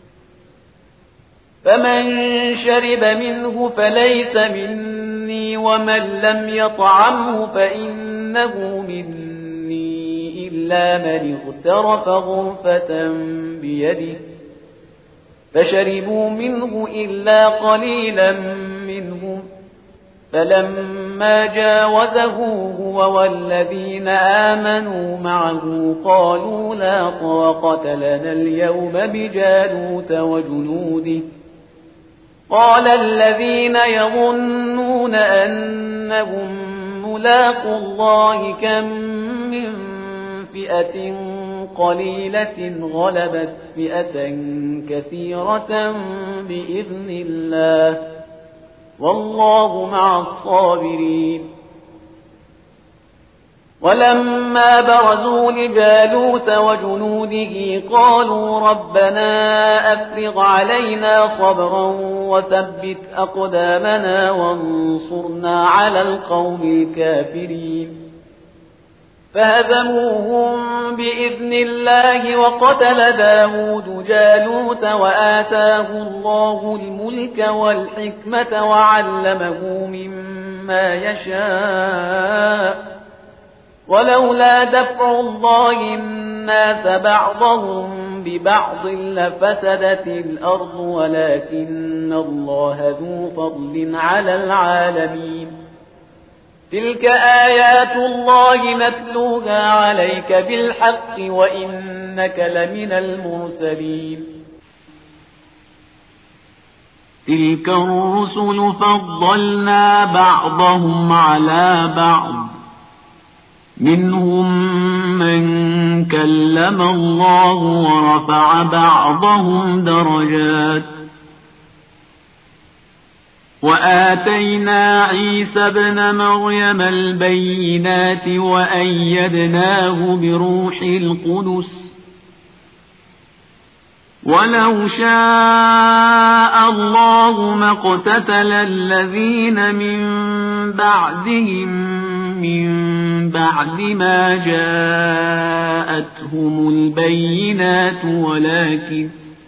فمن شرب منه فليس مني ومن لم يطعمه فإنه مني إلا من اغترف غرفة بيده فشربوا منه إلا قليلا منهم فلما جاوزه هو والذين آمنوا معه قالوا لا طاقة لنا اليوم بجالوت وجنوده قال الذين يظنون أنهم ملاقوا الله كم من فئة قليلة غلبت فئة كثيرة بإذن الله والله مع الصابرين ولما برزوا لجالوت وجنوده قالوا ربنا أفرغ علينا صبرا وثبت أقدامنا وانصرنا على القوم الكافرين فهزموهم بإذن الله وقتل داود جالوت وآتاه الله الملك والحكمة وعلمه مما يشاء ولولا دفع الله الناس بعضهم ببعض لفسدت الأرض ولكن الله ذو فضل على العالمين تلك آيات الله نتلوها عليك بالحق وإنك لمن المرسلين تلك الرسل فضلنا بعضهم على بعض منهم من كلم الله ورفع بعضهم درجات وآتينا عيسى ابن مريم البينات وأيدناه بروح القدس ولو شاء الله ما اقتتل الذين من بعدهم من بعد ما جاءتهم البينات ولكن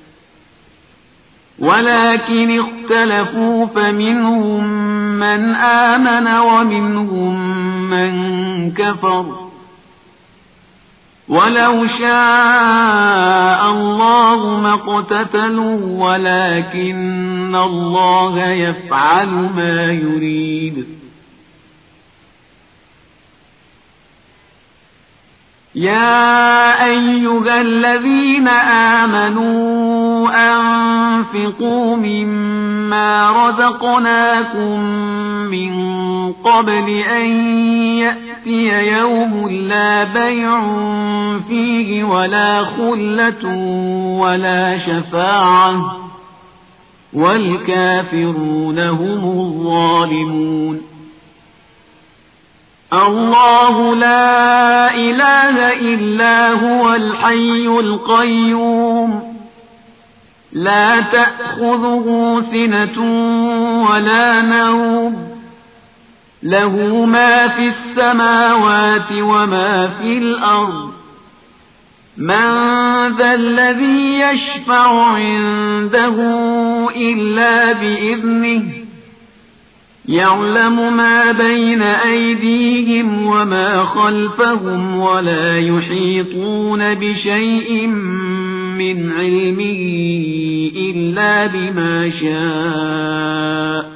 ولكن اختلفوا فمنهم من آمن ومنهم من كفر ولو شاء الله ما اقتتلوا ولكن الله يفعل ما يريد. يا أيها الذين آمنوا أنفقوا مما رزقناكم من قبل أن يأتي يوم لا بيع فيه ولا خلة ولا شفاعة والكافرون هم الظالمون. الله لا إله إلا هو الحي القيوم لا تأخذه سنة ولا نوم له ما في السماوات وما في الأرض من ذا الذي يشفع عنده إلا بإذنه يعلم ما بين أيديهم وما خلفهم ولا يحيطون بشيء من علمه إلا بما شاء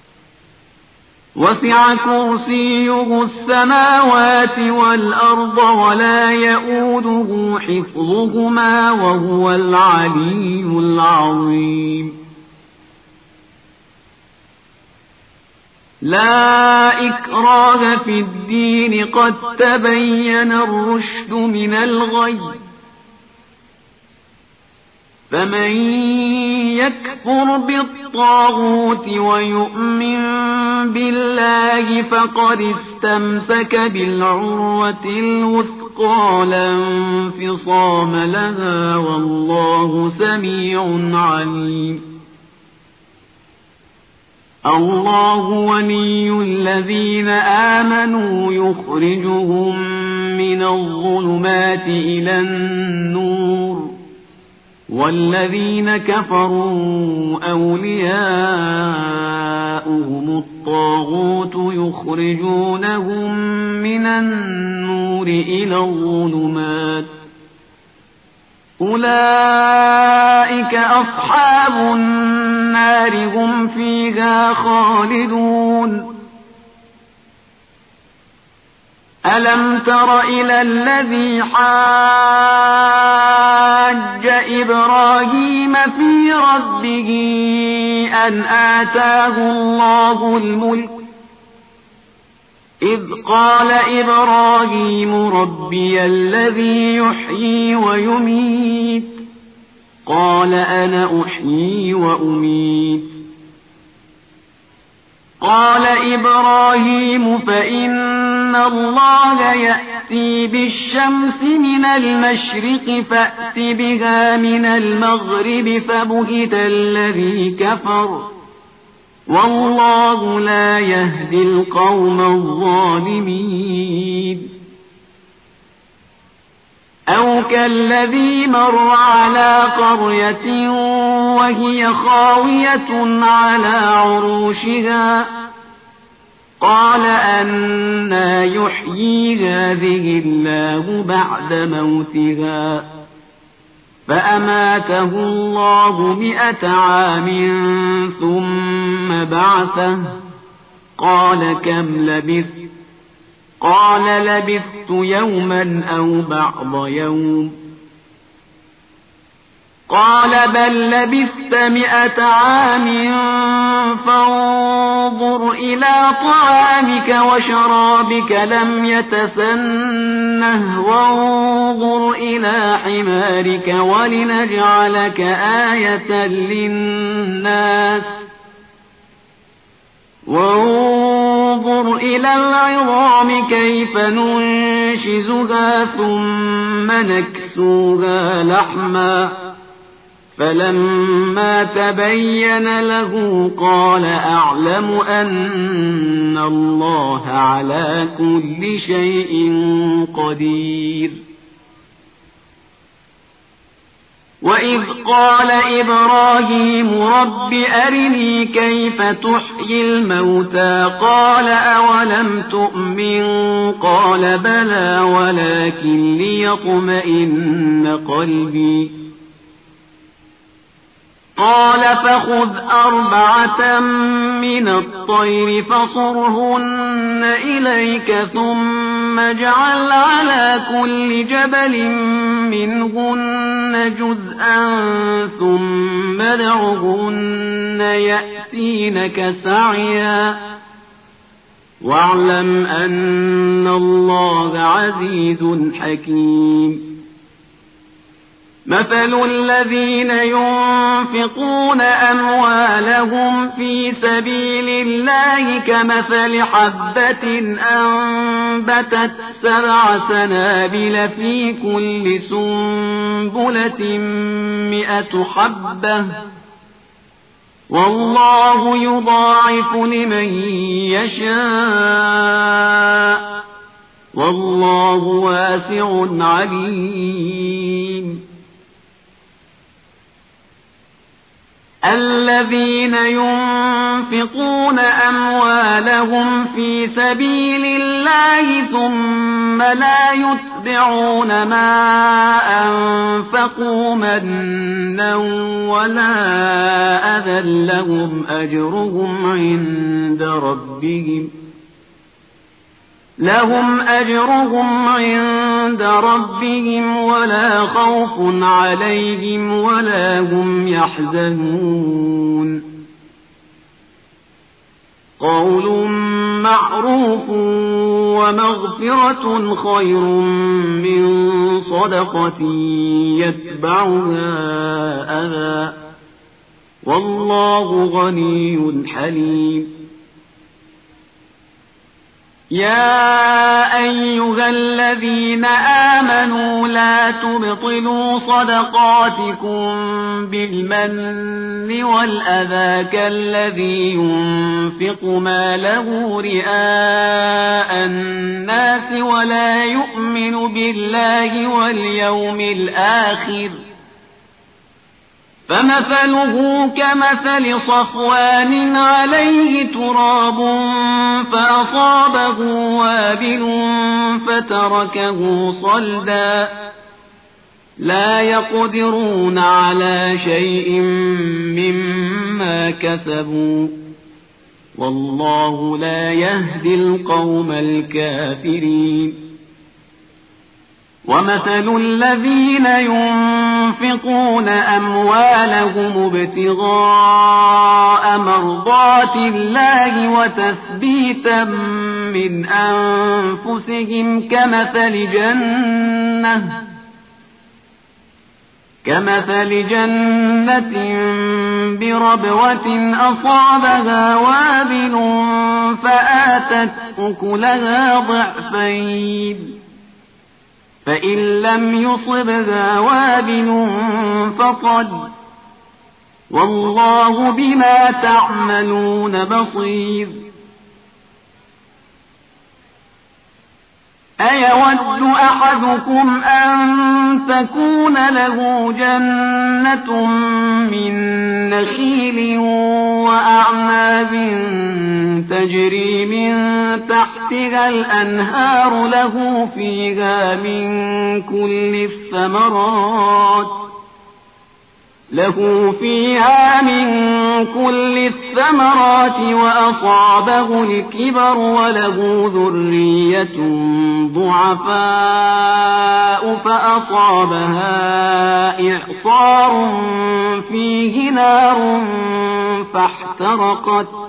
وسع كرسيه السماوات والأرض ولا يؤوده حفظهما وهو العلي العظيم. لا إكراه في الدين قد تبين الرشد من الغي فمن يكفر بالطاغوت ويؤمن بالله فقد استمسك بالعروة الوثقى لا انفصام لها والله سميع عليم. الله ولي الذين آمنوا يخرجهم من الظلمات إلى النور والذين كفروا أولياؤهم الطاغوت يخرجونهم من النور إلى الظلمات أولئك أصحاب النار هم فيها خالدون. ألم تر إلى الذي حاج إبراهيم في ربه أن آتاه الله الملك إذ قال إبراهيم ربي الذي يحيي ويميت قال أنا أحيي وأميت قال إبراهيم فإن الله يأتي بالشمس من المشرق فأت بها من المغرب فبهت الذي كفر والله لا يهدي القوم الظالمين. أو كالذي مر على قرية وهي خاوية على عروشها قال أنى يحيي هذه الله بعد موتها فأماته الله مئة عام ثم بعثه قال كم لبثت قال لبثت يوما أو بعض يوم قال بل لبثت مئة عام فانظر إلى طعامك وشرابك لم يتسنه وانظر إلى حمارك ولنجعلك آية للناس وانظر إلى العظام كيف ننشزها ثم نكسوها لحما فلما تبين له قال أعلم أن الله على كل شيء قدير. وإذ قال إبراهيم رب أرني كيف تحيي الموتى قال أولم تؤمن قال بلى ولكن ليطمئن قلبي قال فخذ أربعة من الطير فصرهن إليك ثم اجعل على كل جبل منهن جزءا ثم ادعهن يأتينك سعيا واعلم أن الله عزيز حكيم مثل الذين ينفقون أموالهم في سبيل الله كمثل حبة أنبتت سبع سنابل في كل سنبلة مئة حبة والله يضاعف لمن يشاء والله واسع عليم الذين ينفقون أموالهم في سبيل الله ثم لا يتبعون ما أنفقوا منا ولا أذى لهم أجرهم عند ربهم لهم أجرهم عند ربهم ولا خوف عليهم ولا هم يحزنون قول معروف ومغفرة خير من صدقة يتبعها أذى والله غني حليم يا أيها الذين آمنوا لا تبطلوا صدقاتكم بالمن والأذى كالذي ينفق ماله رئاء الناس ولا يؤمن بالله واليوم الآخر فمثله كمثل صفوان عليه تراب فأصابه وابل فتركه صلدا لا يقدرون على شيء مما كسبوا والله لا يهدي القوم الكافرين ومثل الذين ينفقون أموالهم ابتغاء مرضات الله وتثبيتا من أنفسهم كمثل جنة كمثل جنة بربوة أصابها وابل فآتت أكلها ضعفين فإن لم يصبها وابل فقد والله بما تعملون بصير أيود أحدكم أن تكون له جنة من نخيل وأعناب تجري من تحتها الأنهار له فيها من كل الثمرات له فيها من كل الثمرات وأصابه الكبر وله ذرية ضعفاء فأصابها إعصار فيه نار فاحترقت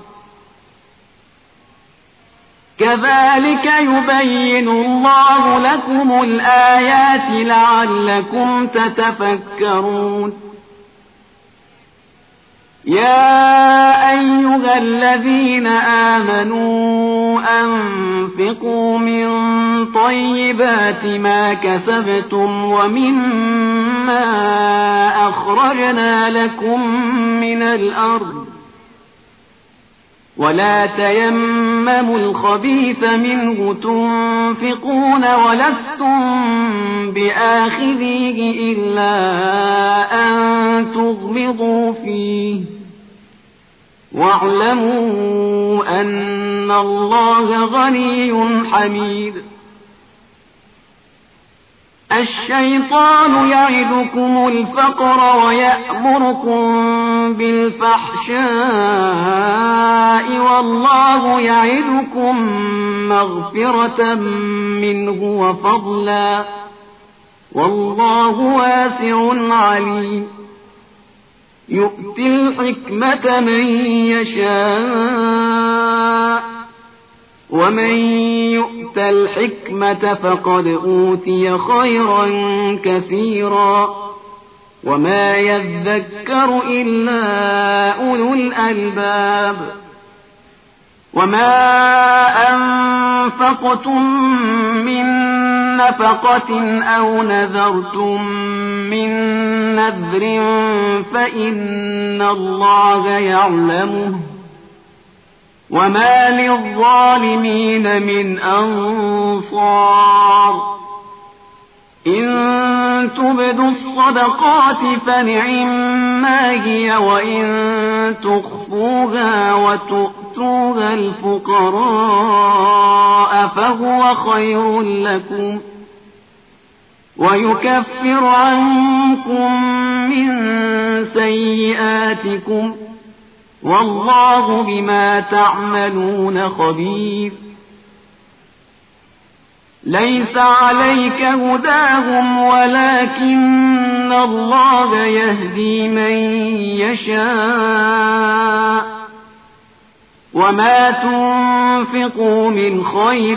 كذلك يبين الله لكم الآيات لعلكم تتفكرون يا أيها الذين آمنوا أنفقوا من طيبات ما كسبتم ومما أخرجنا لكم من الأرض ولا تيمموا الخبيث منه تنفقون ولستم بآخذيه إلا أن تغمضوا فيه واعلموا أن الله غني حميد. الشيطان يعدكم الفقر ويأمركم بالفحشاء والله يعدكم مغفرة منه وفضلا والله واسع عليم. يؤتي الحكمة من يشاء ومن يؤت الحكمة فقد أوتي خيرا كثيرا وما يذكر إلا أولو الألباب. وما أنفقتم من نفقة أو نذرتم من نذر فإن الله يعلمه وما للظالمين من أنصار. إن تبدوا الصدقات فنعما هي وإن تخفوها وتؤتوها الفقراء فهو خير لكم ويكفر عنكم من سيئاتكم والله بما تعملون خبير. ليس عليك هداهم ولكن الله يهدي من يشاء وما تنفقوا من خير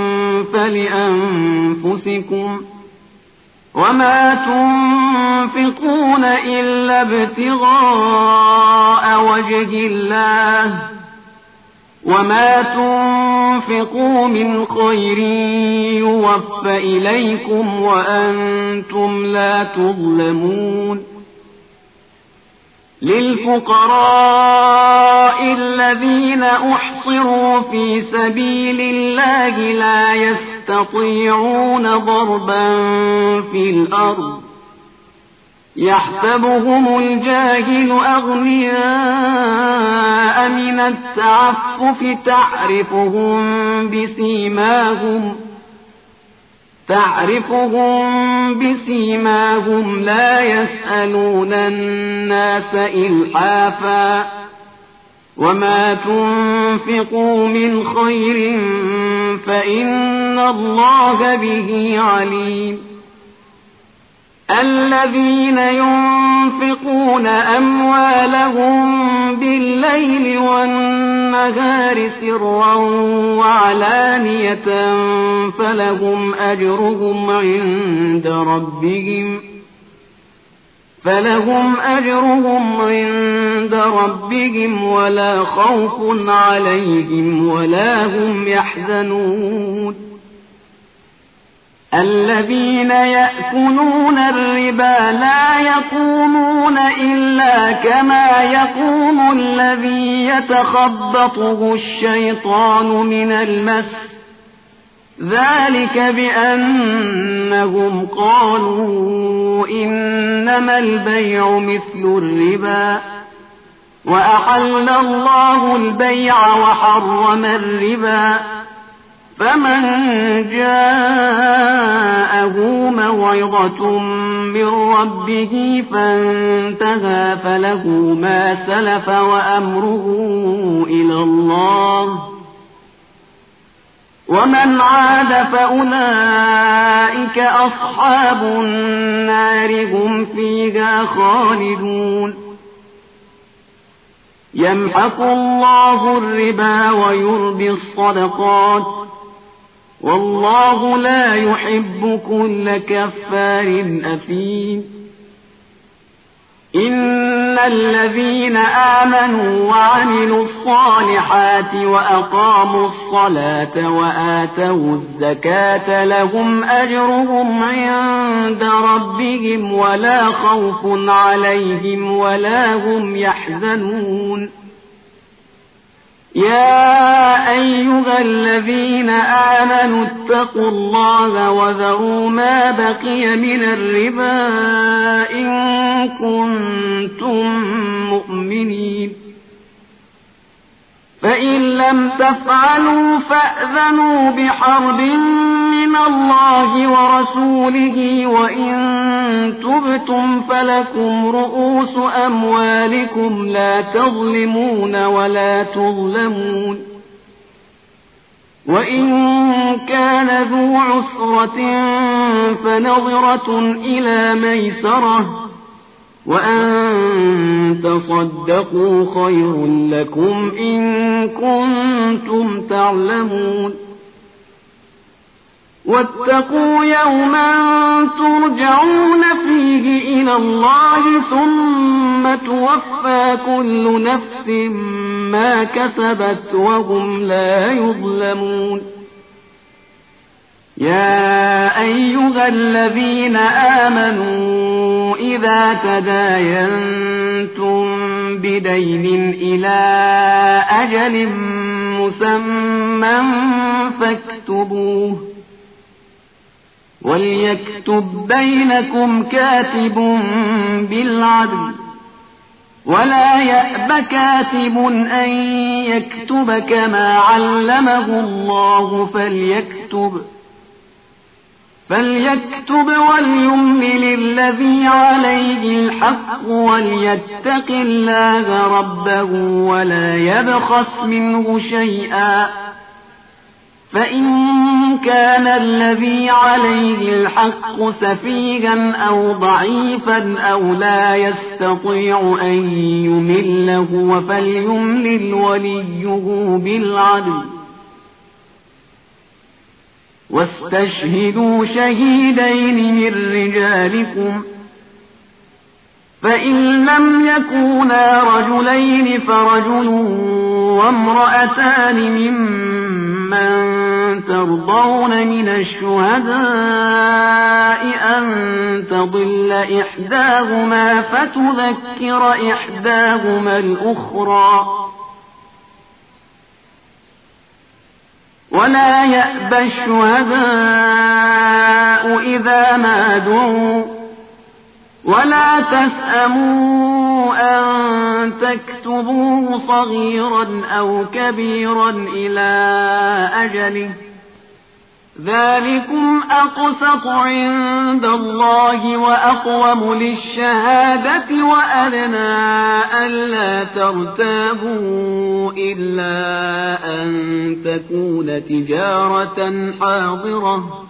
فلأنفسكم وما تنفقون إلا ابتغاء وجه الله وما تنفقوا من خير يوفى إليكم وأنتم لا تظلمون. للفقراء الذين أحصروا في سبيل الله لا يستطيعون ضربا في الأرض يحسبهم الجاهل أغنياء من التعفف تعرفهم بسيماهم تعرفهم بسيماهم لا يسألون الناس إلحافا وما تنفقوا من خير فإن الله به عليم. الذين ينفقون أموالهم بالليل والنهار سرا وعلانية فلهم أجرهم عند ربهم فلهم أجرهم عند ربهم ولا خوف عليهم ولا هم يحزنون. الذين يأكلون الربا لا يقومون إلا كما يقوم الذي يتخبطه الشيطان من المس ذلك بأنهم قالوا إنما البيع مثل الربا وأحل الله البيع وحرم الربا فمن جاءه موعظة من ربه فانتهى فله ما سلف وأمره إلى الله ومن عاد فأولئك أصحاب النار هم فيها خالدون. يمحق الله الربا ويربي الصدقات والله لا يحب كل كفار أثيم. إن الذين آمنوا وعملوا الصالحات وأقاموا الصلاة وآتوا الزكاة لهم أجرهم عند ربهم ولا خوف عليهم ولا هم يحزنون. يا أيها الذين آمنوا اتقوا الله وذروا ما بقي من الربا إن كنتم مؤمنين فإن لم تفعلوا فأذنوا بحرب من الله ورسوله وإن تبتم فلكم رؤوس أموالكم لا تظلمون ولا تظلمون وإن كان ذو عسرة فنظرة إلى ميسرة وأن تصدقوا خير لكم إن كنتم تعلمون واتقوا يوما ترجعون فيه إلى الله ثم توفى كل نفس ما كسبت وهم لا يظلمون يا أيها الذين آمنوا إذا تداينتم بدين إلى أجل مسمى فاكتبوه وليكتب بينكم كاتب بالعدل ولا يأب كاتب أن يكتب كما علمه الله فليكتب فليكتب وليملل الذي عليه الحق وليتق الله ربه ولا يبخس منه شيئا فإن كان الذي عليه الحق سفيها أو ضعيفا أو لا يستطيع أن يمله فليملل وليه بالعدل واستشهدوا شهيدين من رجالكم فإن لم يكونا رجلين فرجل وامرأتان ممن ترضون من الشهداء أن تضل إحداهما فتذكر إحداهما الأخرى ولا يأبى الشهداء إذا ما دعوا ولا تسأموا أن تكتبوه صغيرا أو كبيرا إلى أجله ذلكم أقسط عند الله وأقوم للشهادة وأدنى ألا ترتابوا إلا أن تكون تجارة حاضرة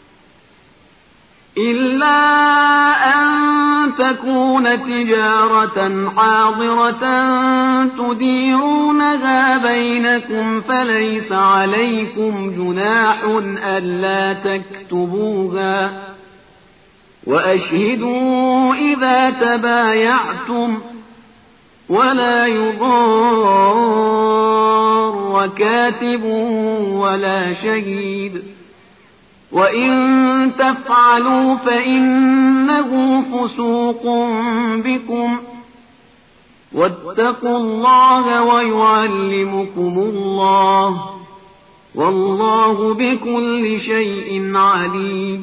إلا أن تكون تجارة حاضرة تديرونها بينكم فليس عليكم جناح ألا تكتبوها وأشهدوا إذا تبايعتم ولا يضار كاتب ولا شهيد وإن تفعلوا فإنه فسوق بكم واتقوا الله ويعلمكم الله والله بكل شيء عليم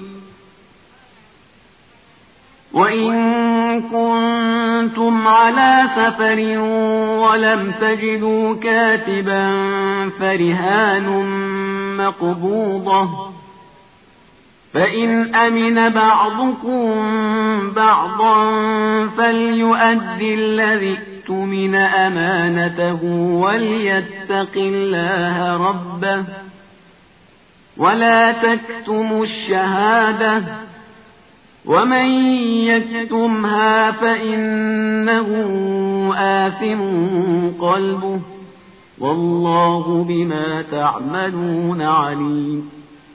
وإن كنتم على سفر ولم تجدوا كاتبا فرهان مقبوضة فإن أمن بعضكم بعضا فليؤدي الذي اؤتمن أمانته وليتق الله ربه ولا تكتموا الشهادة ومن يكتمها فإنه آثم قلبه والله بما تعملون عليم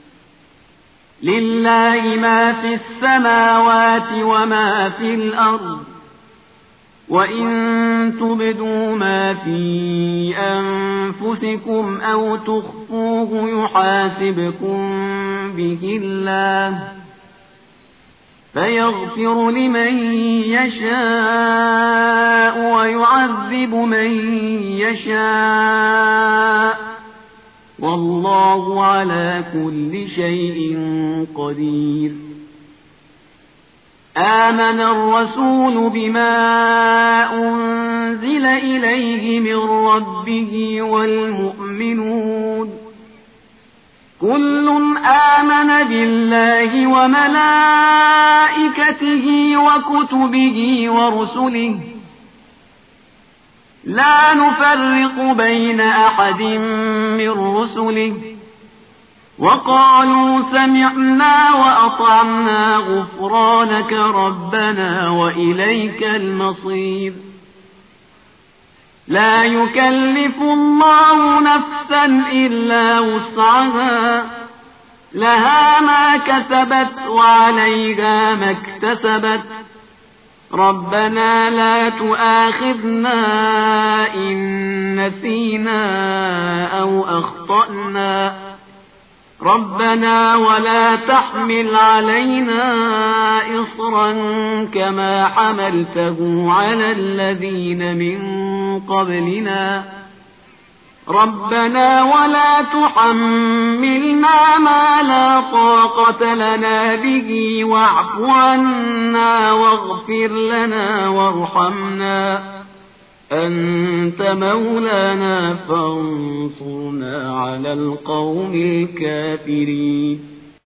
لله ما في السماوات وما في الأرض وإن تبدوا ما في أنفسكم أو تخفوه يحاسبكم به الله فيغفر لمن يشاء ويعذب من يشاء والله على كل شيء قدير. آمن الرسول بما أنزل إليه من ربه والمؤمنون كل آمن بالله وملائكته وكتبه ورسله لا نفرق بين أحد من رسله وقالوا سمعنا وأطعنا غفرانك ربنا وإليك المصير. لا يكلف الله نفسا إلا وسعها لها ما كسبت وعليها ما اكتسبت ربنا لا تؤاخذنا إن نسينا أو أخطأنا ربنا ولا تحمل علينا إصرا كما حملته على الذين من قبلنا ربنا ولا تحملنا ما لا طاقة لنا به واعف عنا واغفر لنا وارحمنا أنت مولانا فانصرنا على القوم الكافرين.